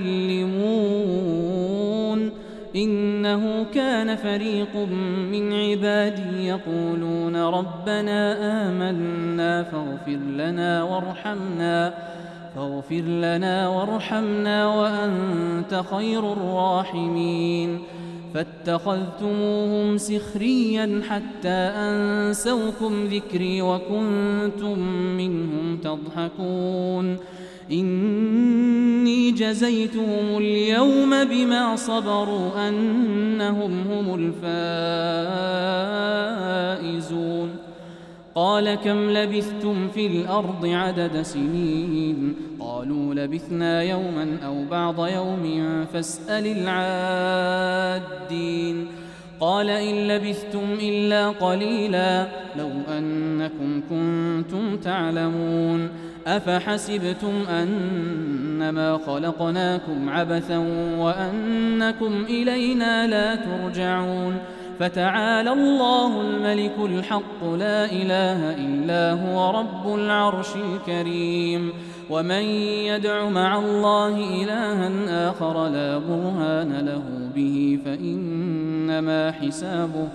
تكلمون إنه كان فريق من عبادي يقولون ربنا آمنا فاغفر لنا وارحمنا فاغفر لنا وارحمنا وأنت خير الراحمين فاتخذتموهم سخريا حتى أنسوكم ذكري وكنتم منهم تضحكون إني جزيتهم اليوم بما صبروا أنهم هم الفائزون قال كم لبثتم في الأرض عدد سنين قالوا لبثنا يوما أو بعض يوم فاسأل العادين قال إن لبثتم إلا قليلا لو أنكم كنتم تعلمون أفحسبتم أنما خلقناكم عبثا وأنكم إلينا لا ترجعون فتعالى الله الملك الحق لا إله إلا هو رب العرش الكريم ومن يدع مع الله إلها آخر لا برهان له به فإنما حسابه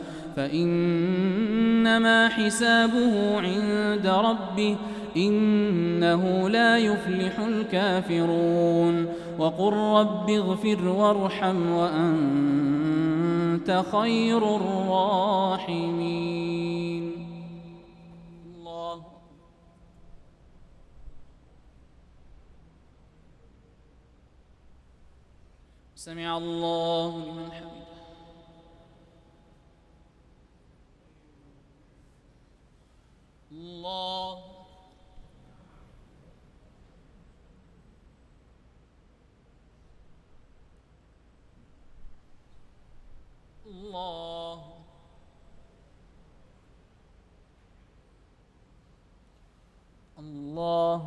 فإنما حسابه عند ربه إنه لا يفلح الكافرون وقل رب اغفر وارحم وأنت خير الراحمين الله سمع الله لمن حمده الله الله الله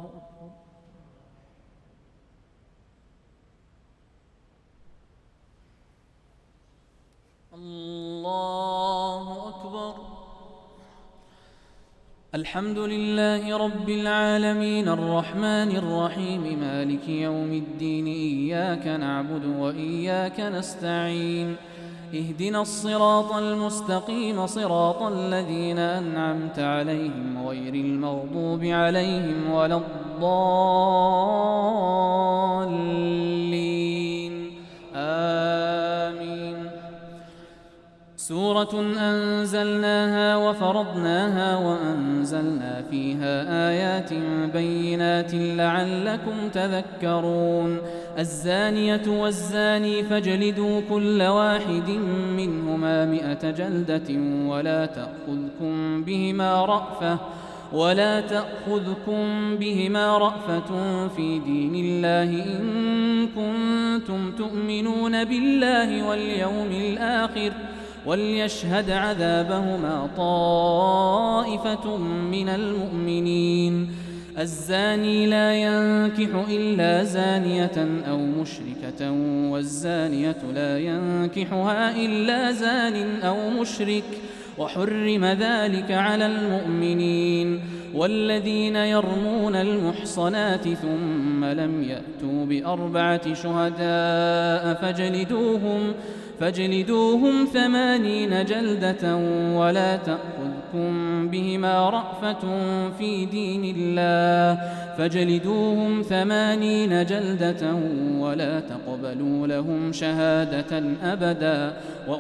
الله أكبر الحمد لله رب العالمين الرحمن الرحيم مالك يوم الدين إياك نعبد وإياك نستعين اهدنا الصراط المستقيم صراط الذين أنعمت عليهم غير المغضوب عليهم ولا الضالين آمين سورة أنزلناها وفرضناها وأنزلنا فيها آيات بينات لعلكم تذكرون الزانية والزاني فاجلدوا كل واحد منهما مئة جلدة ولا تأخذكم بهما رأفة ولا تأخذكم بهما رأفة في دين الله إن كنتم تؤمنون بالله واليوم الآخر وليشهد عذابهما طائفة من المؤمنين الزاني لا ينكح إلا زانية أو مشركة والزانية لا ينكحها إلا زان أو مشرك وحرم ذلك على المؤمنين والذين يرمون المحصنات ثم لم يأتوا بأربعة شهداء فاجلدوهم فاجلدوهم ثمانين جلدة ولا تأخذكم بهما رأفة في دين الله فاجلدوهم ثمانين جلدة ولا تقبلوا لهم شهادة أبدا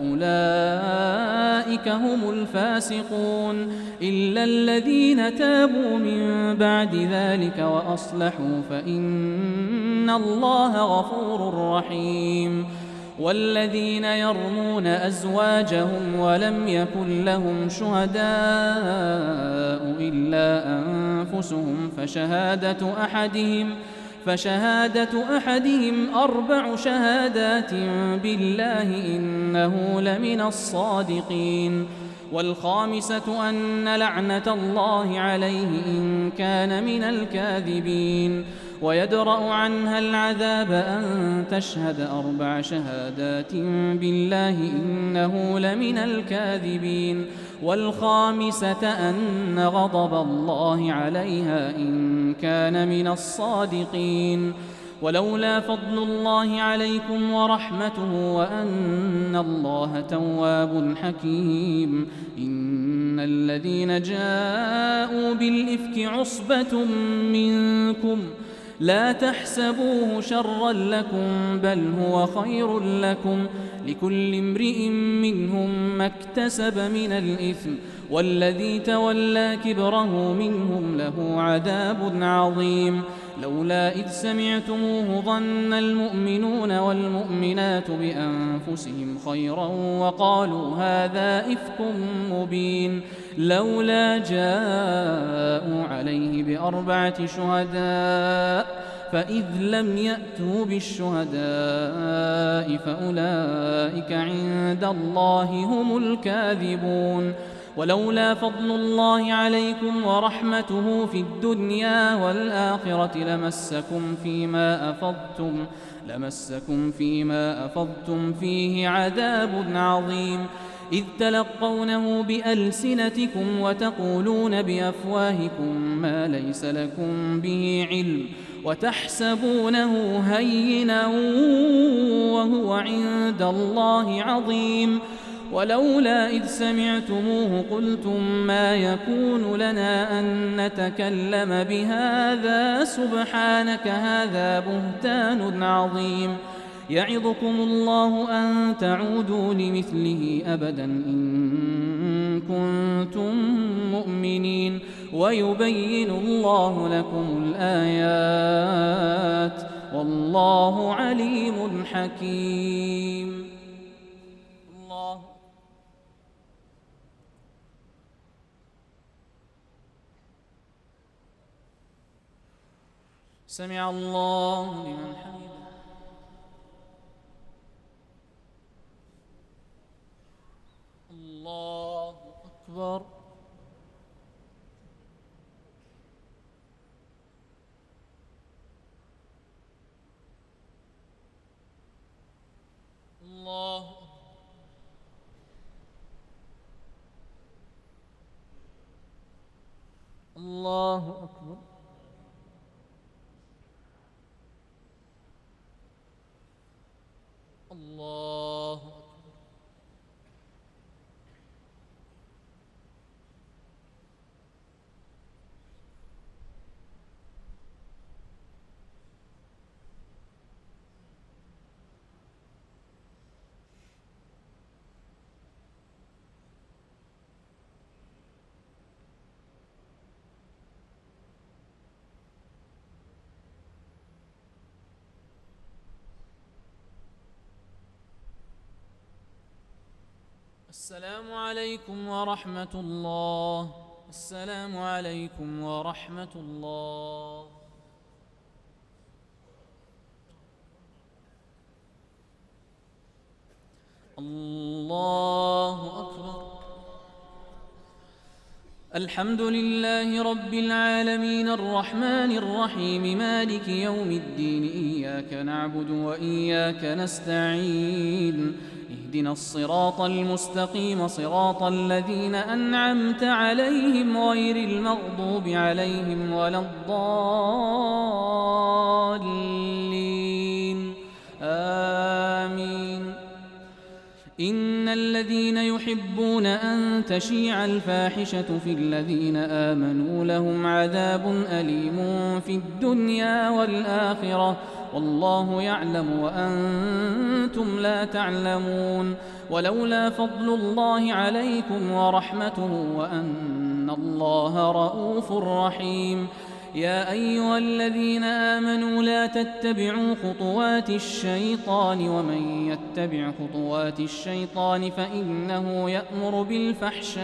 وأولئك هم الفاسقون إلا الذين تابوا من بعد ذلك وأصلحوا فإن الله غفور رحيم والذين يرمون أزواجهم ولم يكن لهم شهداء إلا أنفسهم فشهادة أحدهم فشهادة أحدهم أربع شهادات بالله إنه لمن الصادقين والخامسة أن لعنة الله عليه إن كان من الكاذبين ويدرأ عنها العذاب أن تشهد أربع شهادات بالله إنه لمن الكاذبين والخامسة أن غضب الله عليها إن كان من الصادقين ولولا فضل الله عليكم ورحمته وأن الله تواب حكيم إن الذين جاءوا بالإفك عصبة منكم لا تحسبوه شرا لكم بل هو خير لكم لكل امرئ منهم ما اكتسب من الإثم والذي تولى كبره منهم له عذاب عظيم لولا إذ سمعتموه ظن المؤمنون والمؤمنات بأنفسهم خيرا وقالوا هذا إفك مبين لولا جاءوا عليه بأربعة شهداء فإذ لم يأتوا بالشهداء فأولئك عند الله هم الكاذبون ولولا فضل الله عليكم ورحمته في الدنيا والآخرة لمسكم فيما أفضتم لمسكم فيما أفضتم فيه عذاب عظيم إذ تلقونه بألسنتكم وتقولون بأفواهكم ما ليس لكم به علم وتحسبونه هينا وهو عند الله عظيم ولولا إذ سمعتموه قلتم ما يكون لنا أن نتكلم بهذا سبحانك هذا بهتان عظيم يعظكم الله أن تعودوا لمثله أبدا إن كنتم مؤمنين ويبين الله لكم الآيات والله عليم حكيم. الله سمع الله لمن حمده. الله أكبر. الله الله أكبر. الله أكبر. السلام عليكم ورحمة الله. السلام عليكم ورحمة الله. الله أكبر. الحمد لله رب العالمين الرحمن الرحيم مالك يوم الدين إياك نعبد وإياك نستعين اهدنا الصراط المستقيم صراط الذين أنعمت عليهم غير المغضوب عليهم ولا الضالين آمين. إن الذين يحبون أن تشيع الفاحشة في الذين آمنوا لهم عذاب أليم في الدنيا والآخرة والله يعلم وأنتم لا تعلمون ولولا فضل الله عليكم ورحمته وأن الله رؤوف رحيم يا أيها الذين آمنوا لا تتبعوا خطوات الشيطان ومن يتبع خطوات الشيطان فإنه يأمر بالفحشاء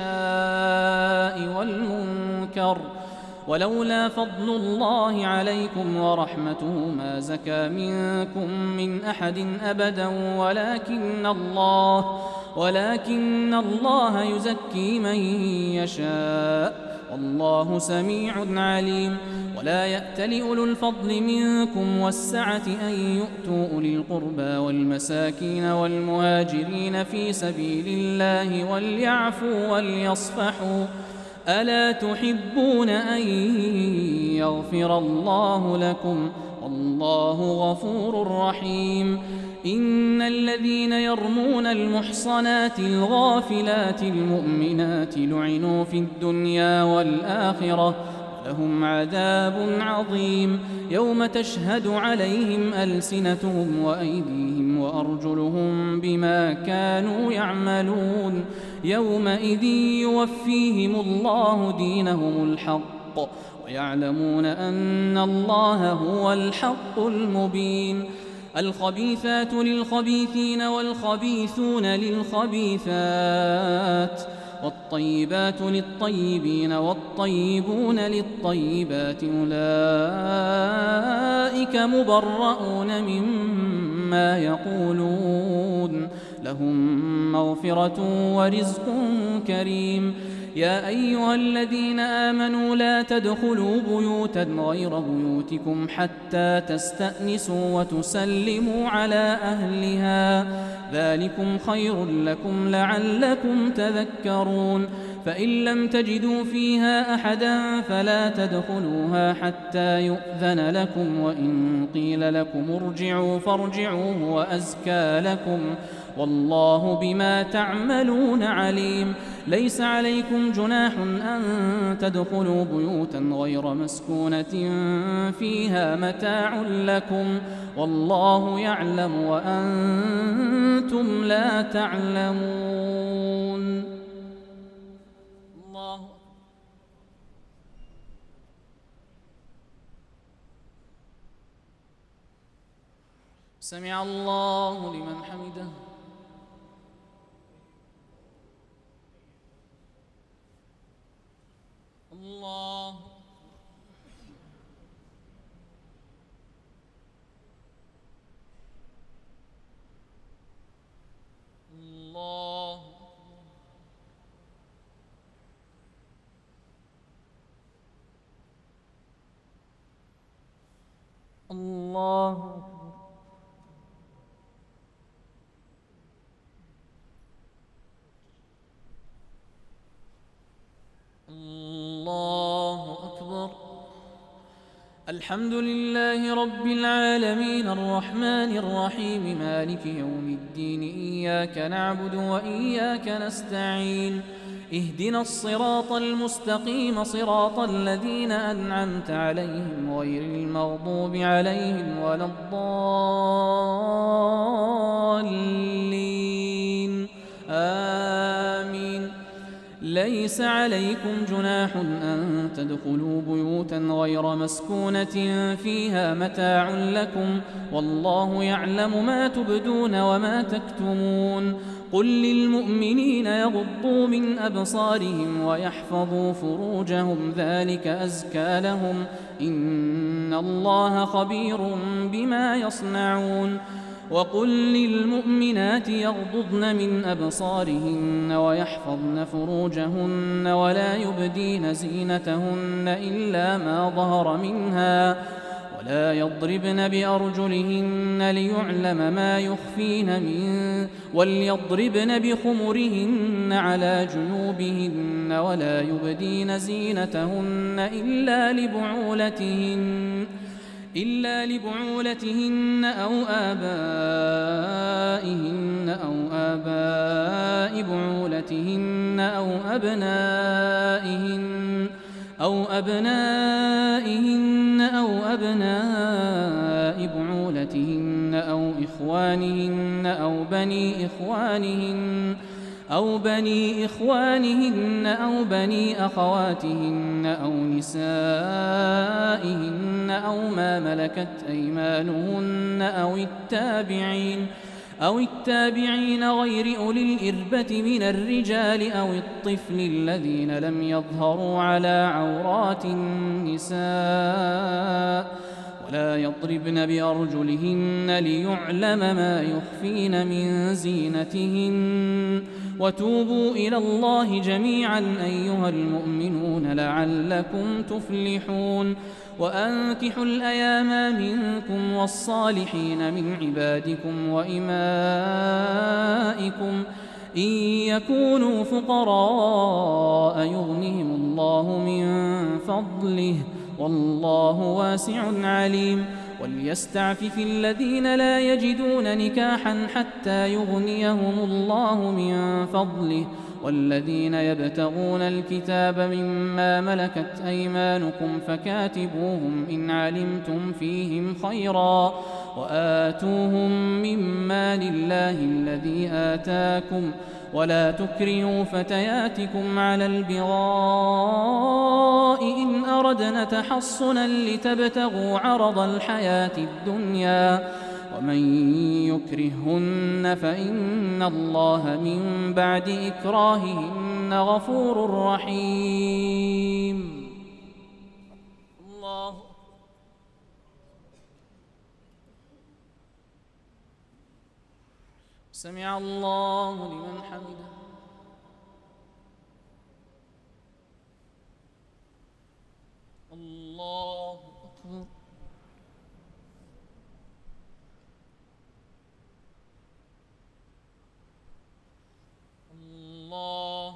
والمنكر ولولا فضل الله عليكم ورحمته ما زكى منكم من أحد أبدا ولكن الله ولكن الله يزكي من يشاء والله سميع عليم ولا يأتل أولو الفضل منكم والسعة أن يؤتوا أولي القربى والمساكين والمهاجرين في سبيل الله وليعفوا وليصفحوا ألا تحبون أن يغفر الله لكم والله غفور رحيم إن الذين يرمون المحصنات الغافلات المؤمنات لعنوا في الدنيا والآخرة لهم عذاب عظيم يوم تشهد عليهم ألسنتهم وأيديهم وأرجلهم بما كانوا يعملون يومئذ يوفيهم الله دينهم الحق ويعلمون أن الله هو الحق المبين الخبيثات للخبيثين والخبيثون للخبيثات والطيبات للطيبين والطيبون للطيبات أولئك مبرؤون مما يقولون لهم مغفرة ورزق كريم يا أيها الذين آمنوا لا تدخلوا بيوتا غير بيوتكم حتى تستأنسوا وتسلموا على أهلها ذلكم خير لكم لعلكم تذكرون فإن لم تجدوا فيها أحدا فلا تدخلوها حتى يؤذن لكم وإن قيل لكم ارجعوا فارجعوا هو أزكى لكم والله بما تعملون عليم ليس عليكم جناح أن تدخلوا بيوتا غير مسكونة فيها متاع لكم والله يعلم وأنتم لا تعلمون الله سمع الله لمن حمده الله الله الله الله أكبر الحمد لله رب العالمين الرحمن الرحيم مالك يوم الدين إياك نعبد وإياك نستعين اهدنا الصراط المستقيم صراط الذين أنعمت عليهم غير المغضوب عليهم ولا الضالين آمين ليس عليكم جناح أن تدخلوا بيوتا غير مسكونة فيها متاع لكم والله يعلم ما تبدون وما تكتمون قل للمؤمنين يغضوا من أبصارهم ويحفظوا فروجهم ذلك أزكى لهم إن الله خبير بما يصنعون وقل للمؤمنات يغضضن من أبصارهن ويحفظن فروجهن ولا يبدين زينتهن إلا ما ظهر منها ولا يضربن بأرجلهن ليعلم ما يخفين من وليضربن بخمرهن على جيوبهن ولا يبدين زينتهن إلا لبعولتهن إلا لبعولتهن أو آبائهن أو آباء بعولتهن أو أبنائهن أو أبنائهن أو أبناء بعولتهن أو إخوانهن أو بني إخوانهن أو بني إخوانهن أو بني أخواتهن أو نسائهن أو ما ملكت أيمانهن أو التابعين أو التابعين غير أولي الإربة من الرجال أو الطفل الذين لم يظهروا على عورات النساء ولا يضربن بأرجلهن ليعلم ما يخفين من زينتهن وتوبوا إلى الله جميعا أيها المؤمنون لعلكم تفلحون وأنكحوا الأيام منكم والصالحين من عبادكم وإمائكم إن يكونوا فقراء يغنهم الله من فضله والله واسع عليم وليستعفف الذين لا يجدون نكاحا حتى يغنيهم الله من فضله والذين يبتغون الكتاب مما ملكت أيمانكم فكاتبوهم إن علمتم فيهم خيرا وآتوهم مما لله الذي آتاكم ولا تكرهوا فتياتكم على البغاء إن أردنا تحصنا لتبتغوا عرض الحياة الدنيا ومن يكرهن فإن الله من بعد إكراههن غفور رحيم. الله سمع الله لمن حمده. الله أكبر. الله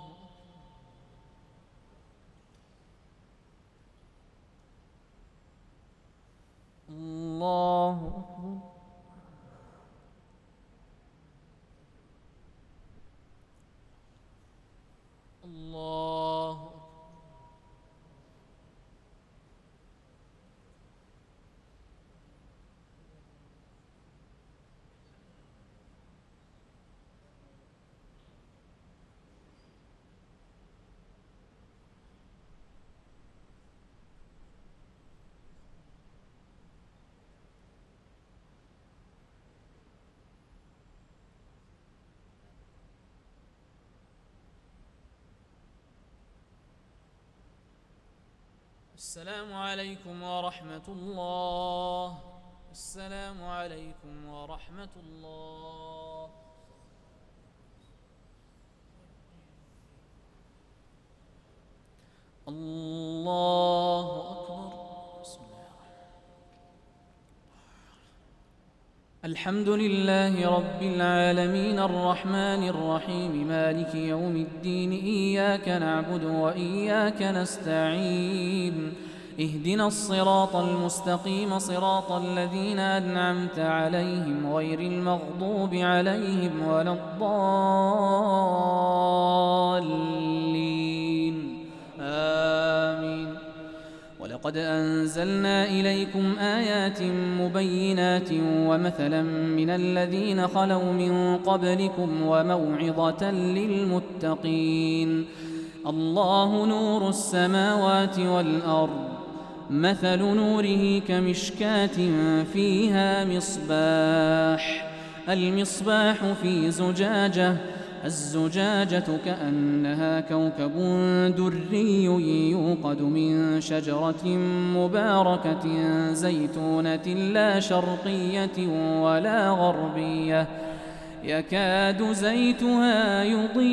الله أكبر. الله السلام عليكم ورحمة الله. السلام عليكم ورحمة الله. الله أكبر. بسم الله. الحمد لله رب العالمين الرحمن الرحيم مالك يوم الدين إياك نعبد وإياك نستعين اهدنا الصراط المستقيم صراط الذين أنعمت عليهم غير المغضوب عليهم ولا الضالين آمين. ولقد أنزلنا إليكم آيات مبينات ومثلا من الذين خلوا من قبلكم وموعظة للمتقين. الله نور السماوات والأرض مثل نوره كمشكاة فيها مصباح المصباح في زجاجة الزجاجة كأنها كوكب دري يوقد من شجرة مباركة زيتونة لا شرقية ولا غربية يكاد زيتها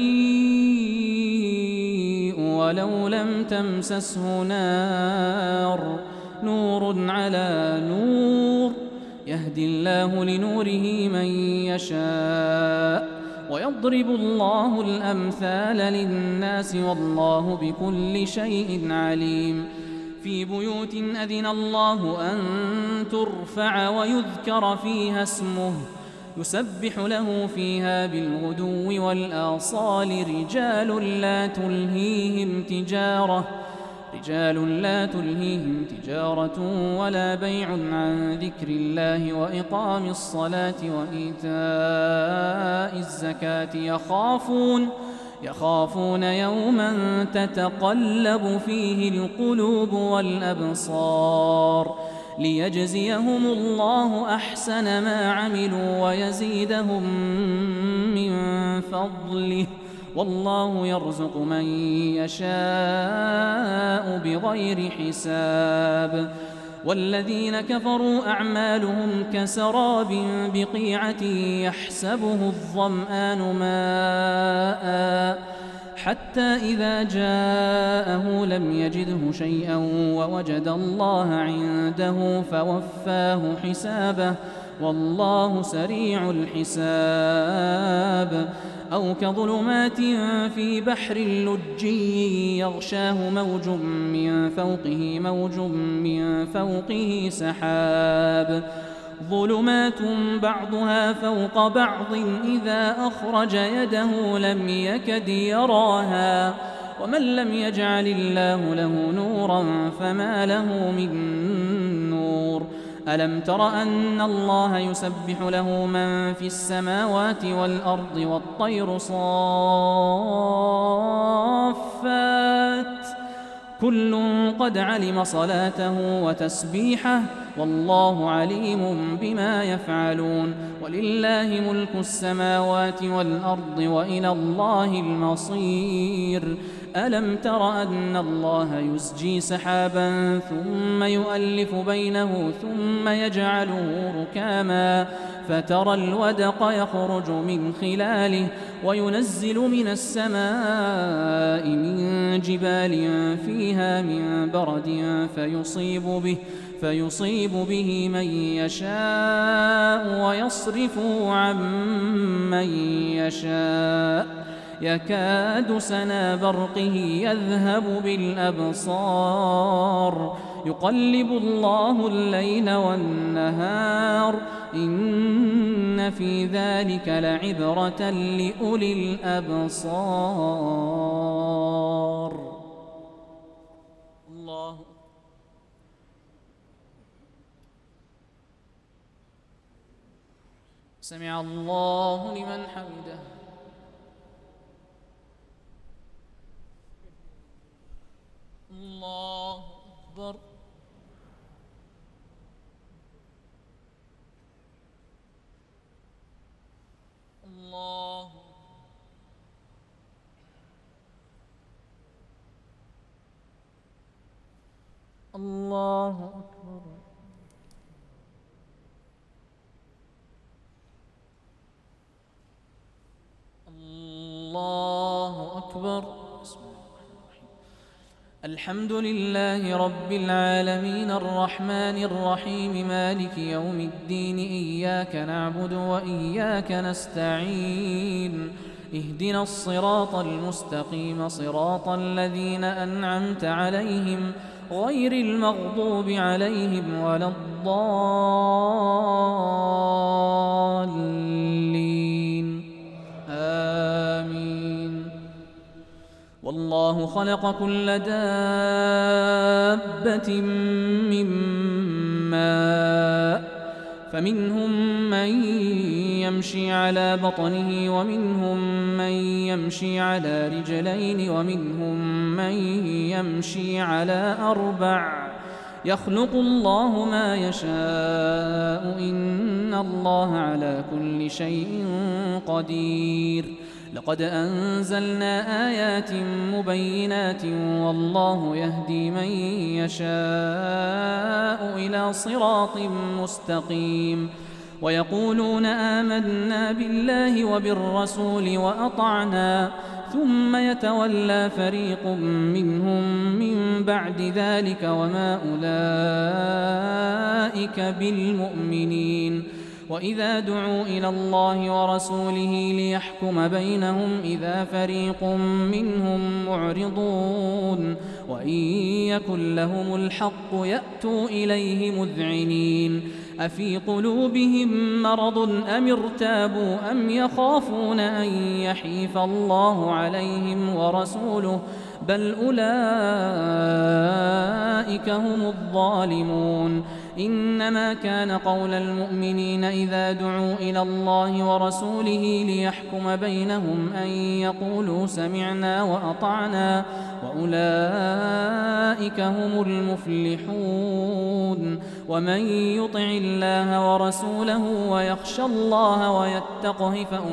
يضيء ولو لم تمسسه نار نور على نور يهدي الله لنوره من يشاء ويضرب الله الأمثال للناس والله بكل شيء عليم. في بيوت أذن الله أن ترفع ويذكر فيها اسمه يسبح له فيها بالغدو والآصال رجال لا تلهيهم تجارة رجال لا تلهيهم تجارة ولا بيع عن ذكر الله وإقام الصلاة وإيتاء الزكاة يخافون يخافون يوما تتقلب فيه القلوب والأبصار ليجزيهم الله أحسن ما عملوا ويزيدهم من فضله والله يرزق من يشاء بغير حساب. والذين كفروا أعمالهم كسراب بقيعة يحسبه الظمآن ماء حتى إذا جاءه لم يجده شيئا ووجد الله عنده فوفاه حسابه والله سريع الحساب. أو كظلمات في بحر لجي يغشاه موج من فوقه موج من فوقه سحاب ظلمات بعضها فوق بعض إذا أخرج يده لم يكد يراها ومن لم يجعل الله له نورا فما له من نور ألم تر أن الله يسبح له من في السماوات والأرض والطير صافات كل قد علم صلاته وتسبيحه والله عليم بما يفعلون ولله ملك السماوات والأرض وإلى الله المصير ألم تر أن الله يسجي سحابا ثم يؤلف بينه ثم يجعله ركاما فترى الودق يخرج من خلاله وينزل من السماء من جبال فيها من برد فيصيب به فيصيب به من يشاء ويصرفه عن من يشاء يكاد سنا برقه يذهب بالأبصار يقلب الله الليل والنهار إن في ذلك لعبرة لأولي الأبصار. الله سمع الله لمن حمده. الله أكبر. الله الله أكبر. الله أكبر. الحمد لله رب العالمين الرحمن الرحيم مالك يوم الدين إياك نعبد وإياك نستعين اهدنا الصراط المستقيم صراط الذين أنعمت عليهم غير المغضوب عليهم ولا الضالين آمين. والله خلق كل دابة من ماء فمنهم من يمشي على بطنه ومنهم من يمشي على رجلين ومنهم من يمشي على أربع يخلق الله ما يشاء إن الله على كل شيء قدير. لقد أنزلنا آيات مبينات والله يهدي من يشاء إلى صراط مستقيم. ويقولون آمنا بالله وبالرسول وأطعنا ثم يتولى فريق منهم من بعد ذلك وما أولئك بالمؤمنين. وإذا دعوا إلى الله ورسوله ليحكم بينهم إذا فريق منهم معرضون وإن يكن لهم الحق يأتوا إليه مذعنين أفي قلوبهم مرض أم ارتابوا أم يخافون أن يحيف الله عليهم ورسوله بل أولئك هم الظالمون. إنما كان قول المؤمنين إذا دعوا إلى الله ورسوله ليحكم بينهم أن يقولوا سمعنا وأطعنا وأولئك هم المفلحون. ومن يطع الله ورسوله ويخشى الله ويتقه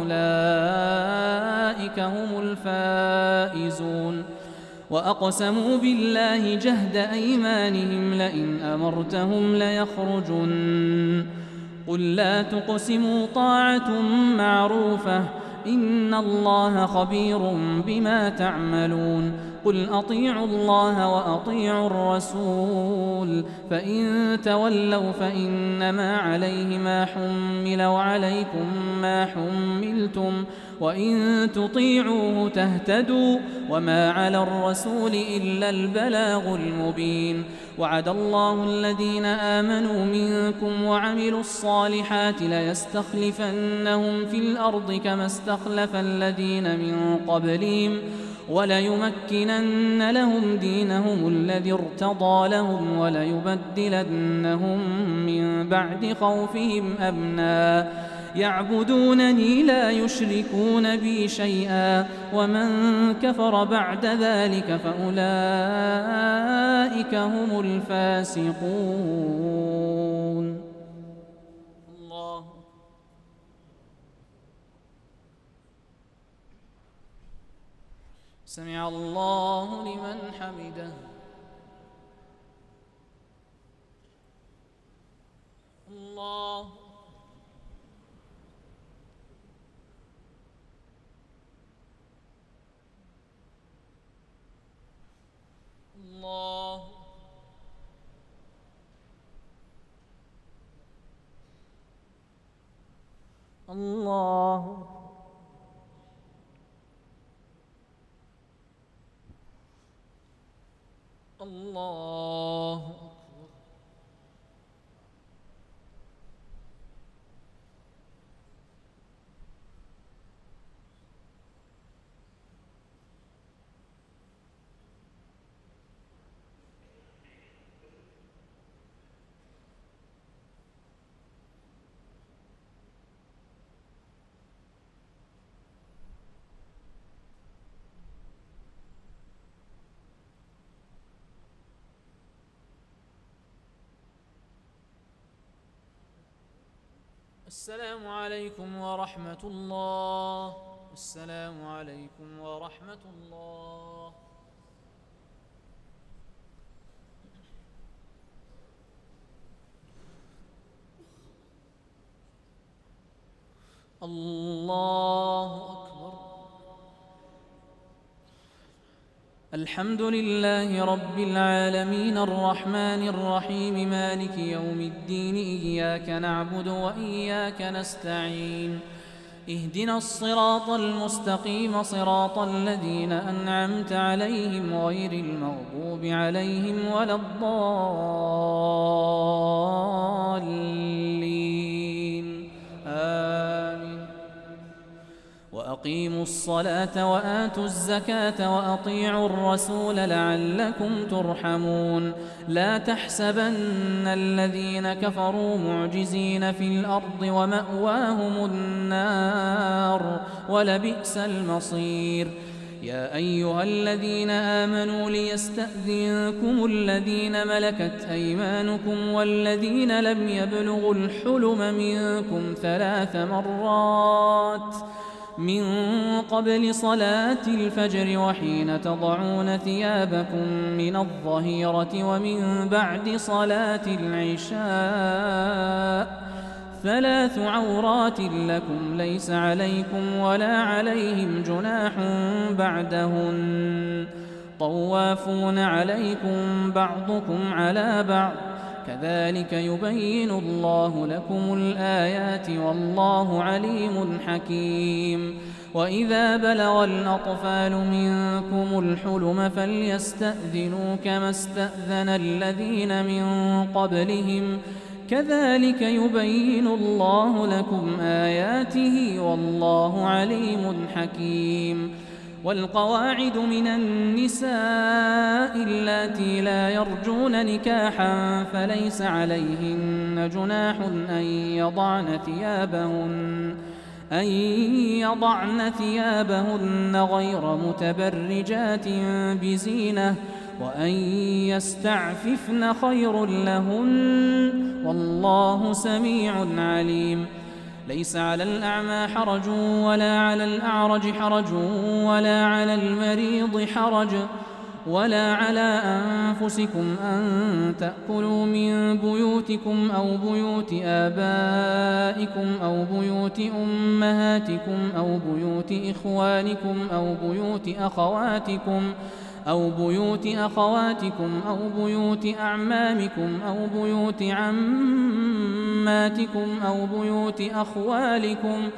فأولئك هم الفائزون. وأقسموا بالله جهد أيمانهم لئن أمرتهم ليخرجن قل لا تقسموا طاعة معروفة إن الله خبير بما تعملون. قل أطيعوا الله وأطيعوا الرسول فإن تولوا فإنما عليه ما حمل وعليكم ما حملتم وإن تطيعوه تهتدوا وما على الرسول إلا البلاغ المبين وعد الله الذين آمنوا منكم وعملوا الصالحات ليستخلفنهم في الأرض كما استخلف الذين من قبلهم وليمكنن لهم دينهم الذي ارتضى لهم وليبدلنهم من بعد خوفهم أمنا يعبدونني لا يشركون بي شيئا ومن كفر بعد ذلك فأولئك هم الفاسقون. الله سمع الله لمن حمده. الله الله الله الله السلام عليكم ورحمة الله. السلام عليكم ورحمة الله. الله أكبر. الحمد لله رب العالمين الرحمن الرحيم مالك يوم الدين إياك نعبد وإياك نستعين اهدنا الصراط المستقيم صراط الذين أنعمت عليهم غير المغضوب عليهم ولا الضالين آمين. وأقيموا الصلاة وآتوا الزكاة وأطيعوا الرسول لعلكم ترحمون. لا تحسبن الذين كفروا معجزين في الأرض ومأواهم النار ولبئس المصير. يا أيها الذين آمنوا ليستأذنكم الذين ملكت أيمانكم والذين لم يبلغوا الحلم منكم ثلاث مرات من قبل صلاة الفجر وحين تضعون ثيابكم من الظهيرة ومن بعد صلاة العشاء ثلاث عورات لكم ليس عليكم ولا عليهم جناح بعدهن طوافون عليكم بعضكم على بعض كذلك يبين الله لكم الآيات والله عليم حكيم. وإذا بلغ الأطفال منكم الحلم فليستأذنوا كما استأذن الذين من قبلهم كذلك يبين الله لكم آياته والله عليم حكيم. والقواعد من النساء اللاتي لا يرجون نكاحا فليس عليهن جناح أن يضعن ثيابهن أن يضعن ثيابهن غير متبرجات بزينة وأن يستعففن خير لهن والله سميع عليم. ليس على الأعمى حرج ولا على الأعرج حرج ولا على المريض حرج ولا على أنفسكم أن تأكلوا من بيوتكم أو بيوت آبائكم أو بيوت أمهاتكم أو بيوت إخوانكم أو بيوت أخواتكم أو بيوت أخواتكم أو بيوت أعمامكم أو بيوت عماتكم أو بيوت أخوالكم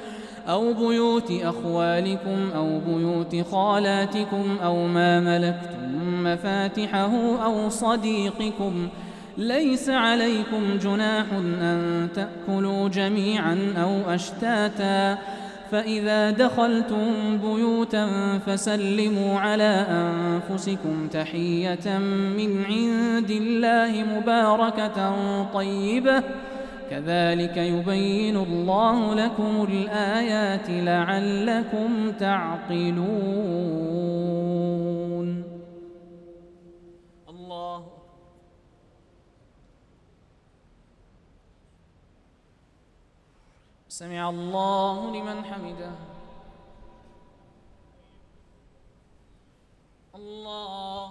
أو بيوت أخوالكم أو بيوت خالاتكم أو ما ملكتم مفاتحه أو صديقكم. ليس عليكم جناح أن تأكلوا جميعا أو أشتاتا، فإذا دخلتم بيوتا فسلموا على أنفسكم تحية من عند الله مباركة طيبة، كذلك يبين الله لكم الآيات لعلكم تعقلون. الله سمع الله لمن حمده. الله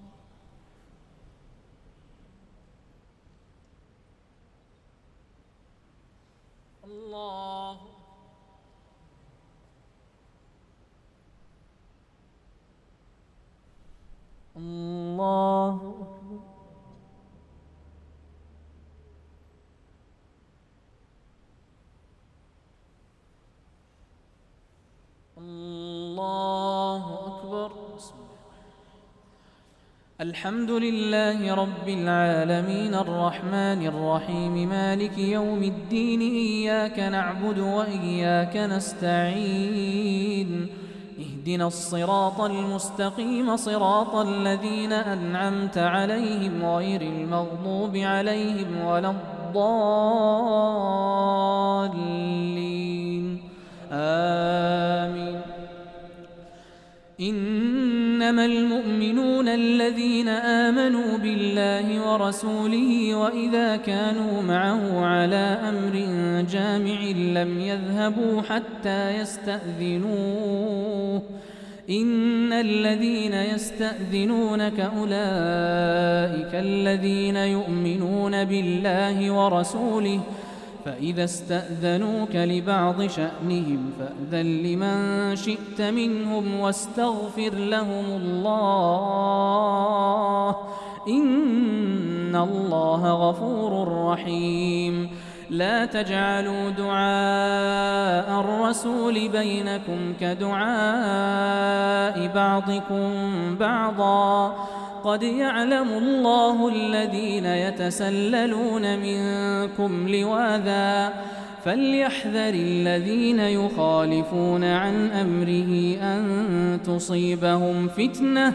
الله الله الله أكبر. الحمد لله رب العالمين الرحمن الرحيم مالك يوم الدين، إياك نعبد وإياك نستعين، اهدنا الصراط المستقيم صراط الذين أنعمت عليهم غير المغضوب عليهم ولا الضالين، آمين. إنما المؤمنون الذين آمنوا بالله ورسوله وإذا كانوا معه على أمر جامع لم يذهبوا حتى يستأذنوه. إن الذين يستأذنونك أولئك الذين يؤمنون بالله ورسوله، فإذا استأذنوك لبعض شأنهم فأذن لمن شئت منهم واستغفر لهم الله، إن الله غفور رحيم. لا تجعلوا دعاء الرسول بينكم كدعاء بعضكم بعضا، قد يعلم الله الذين يتسللون منكم لواذا، فليحذر الذين يخالفون عن أمره أن تصيبهم فتنة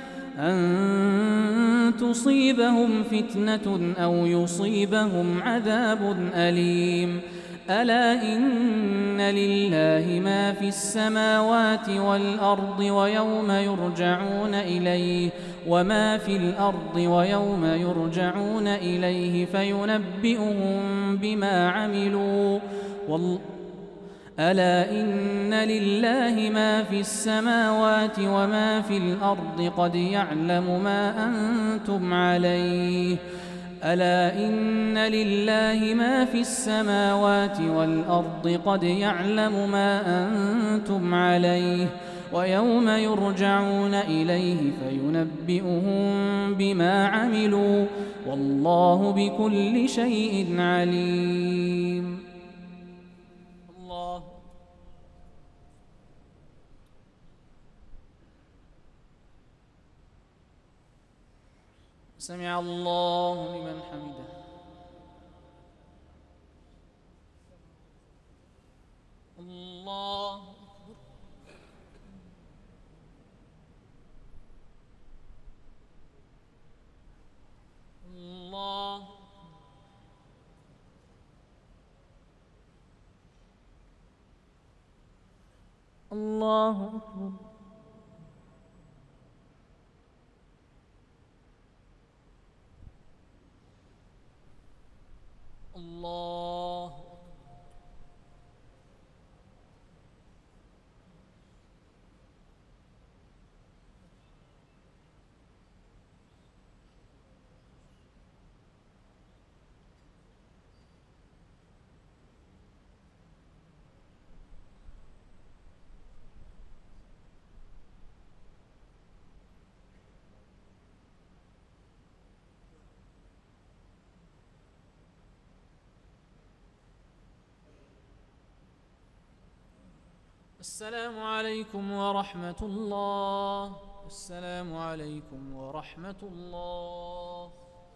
أن تصيبهم فتنة أو يصيبهم عذاب أليم. ألا إن لله ما في السماوات والأرض ويوم يرجعون إليه وما في الأرض ويوم يرجعون إليه فينبئهم بما عملوا والله ألا إن لله ما في السماوات وما في الأرض قد يعلم ما أنتم عليه ألا إن لله ما في السماوات والأرض قد يعلم ما أنتم عليه ويوم يرجعون إليه فينبئهم بما عملوا والله بكل شيء عليم. الله سمع الله لمن حمده. الله الله الله أكبر. الله السلام عليكم ورحمة الله. السلام عليكم ورحمة الله.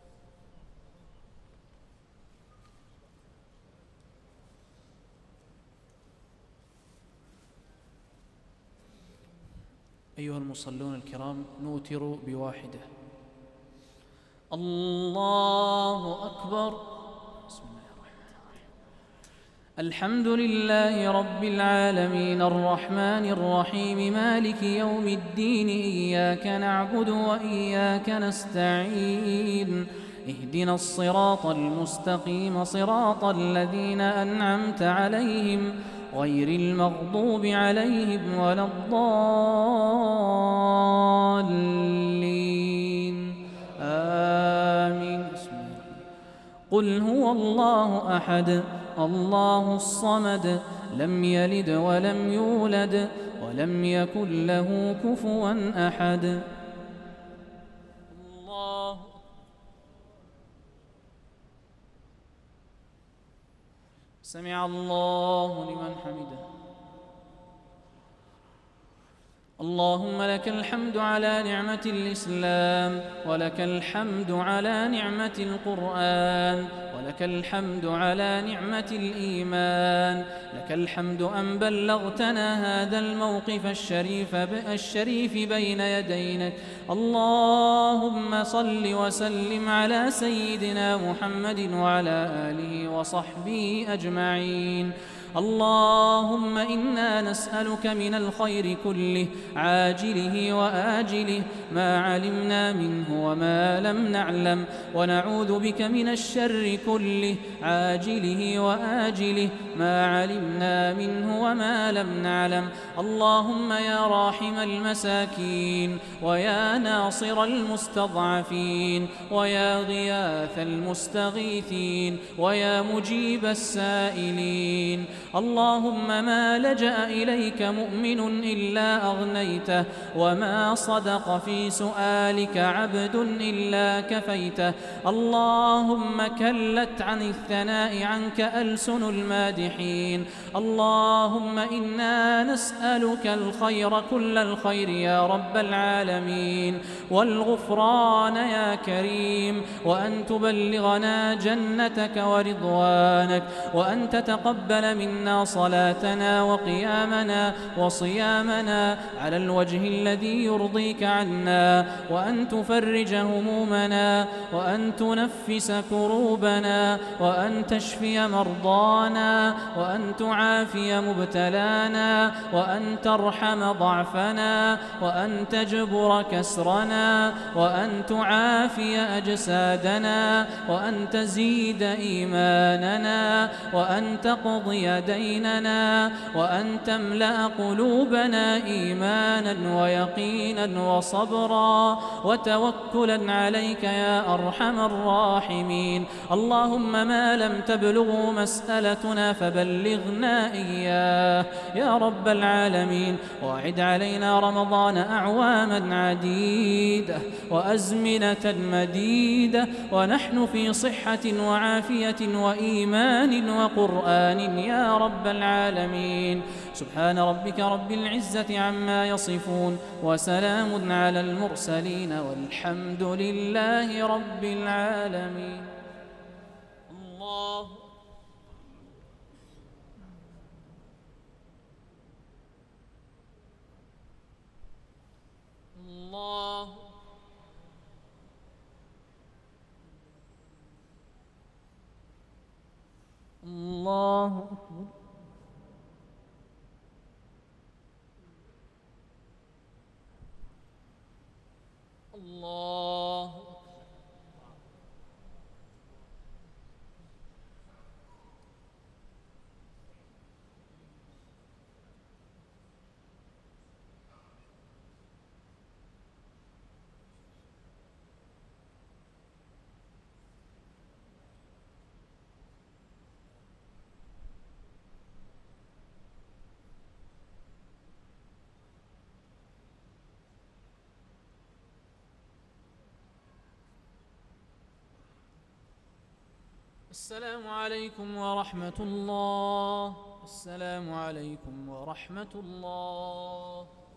أيها المصلون الكرام، نوتر بواحدة. الله أكبر. بسم الله الرحمن الرحيم. الحمد لله رب العالمين الرحمن الرحيم مالك يوم الدين، إياك نعبد وإياك نستعين، اهدنا الصراط المستقيم صراط الذين أنعمت عليهم غير المغضوب عليهم ولا الضالين، آمين. قل هو الله أحد الله الصمد لم يلد ولم يولد ولم يكن له كفوا أحد. الله سمع الله لمن حمده. اللهم لك الحمد على نعمة الإسلام، ولك الحمد على نعمة القرآن، ولك الحمد على نعمة الإيمان، لك الحمد أن بلغتنا هذا الموقف الشريف الشريف بين يدينك. اللهم صل وسلم على سيدنا محمد وعلى آله وصحبه أجمعين. اللهم إنا نسألك من الخير كله عاجله وآجله ما علمنا منه وما لم نعلم، ونعوذ بك من الشر كله عاجله وآجله ما علمنا منه وما لم نعلم. اللهم يا راحم المساكين، ويا ناصر المستضعفين، ويا غياث المستغيثين، ويا مجيب السائلين، اللهم ما لجأ إليك مؤمن إلا أغنيته، وما صدق في سؤالك عبد إلا كفيته. اللهم كلت عن الثناء عنك ألسن المادحين. اللهم إنا نسألك الخير كل الخير يا رب العالمين، والغفران يا كريم، وأن تبلغنا جنتك ورضوانك، وأن تتقبل منا صلاتنا وقيامنا وصيامنا على الوجه الذي يرضيك عنا، وأن تفرج همومنا، وأن تنفس كروبنا، وأن تشفي مرضانا، وأن تعافي مبتلانا، وأن ترحم ضعفنا، وأن تجبر كسرنا، وأن تعافي أجسادنا، وأن تزيد إيماننا، وأن تقضي ديننا، وأن تملأ قلوبنا إيمانا ويقينا وصبرا وتوكلا عليك يا أرحم الراحمين. اللهم ما لم تبلغه مسألتنا فبلغنا إياه يا رب العالمين، وأعد علينا رمضان أعواما عديدة وأزمنة مديدة ونحن في صحة وعافية وإيمان وقرآن يا رب العالمين. سبحان ربك رب العزة عما يصفون، وسلام على المرسلين، والحمد لله رب العالمين. الله الله الله الله السلام عليكم ورحمة الله. السلام عليكم ورحمة الله.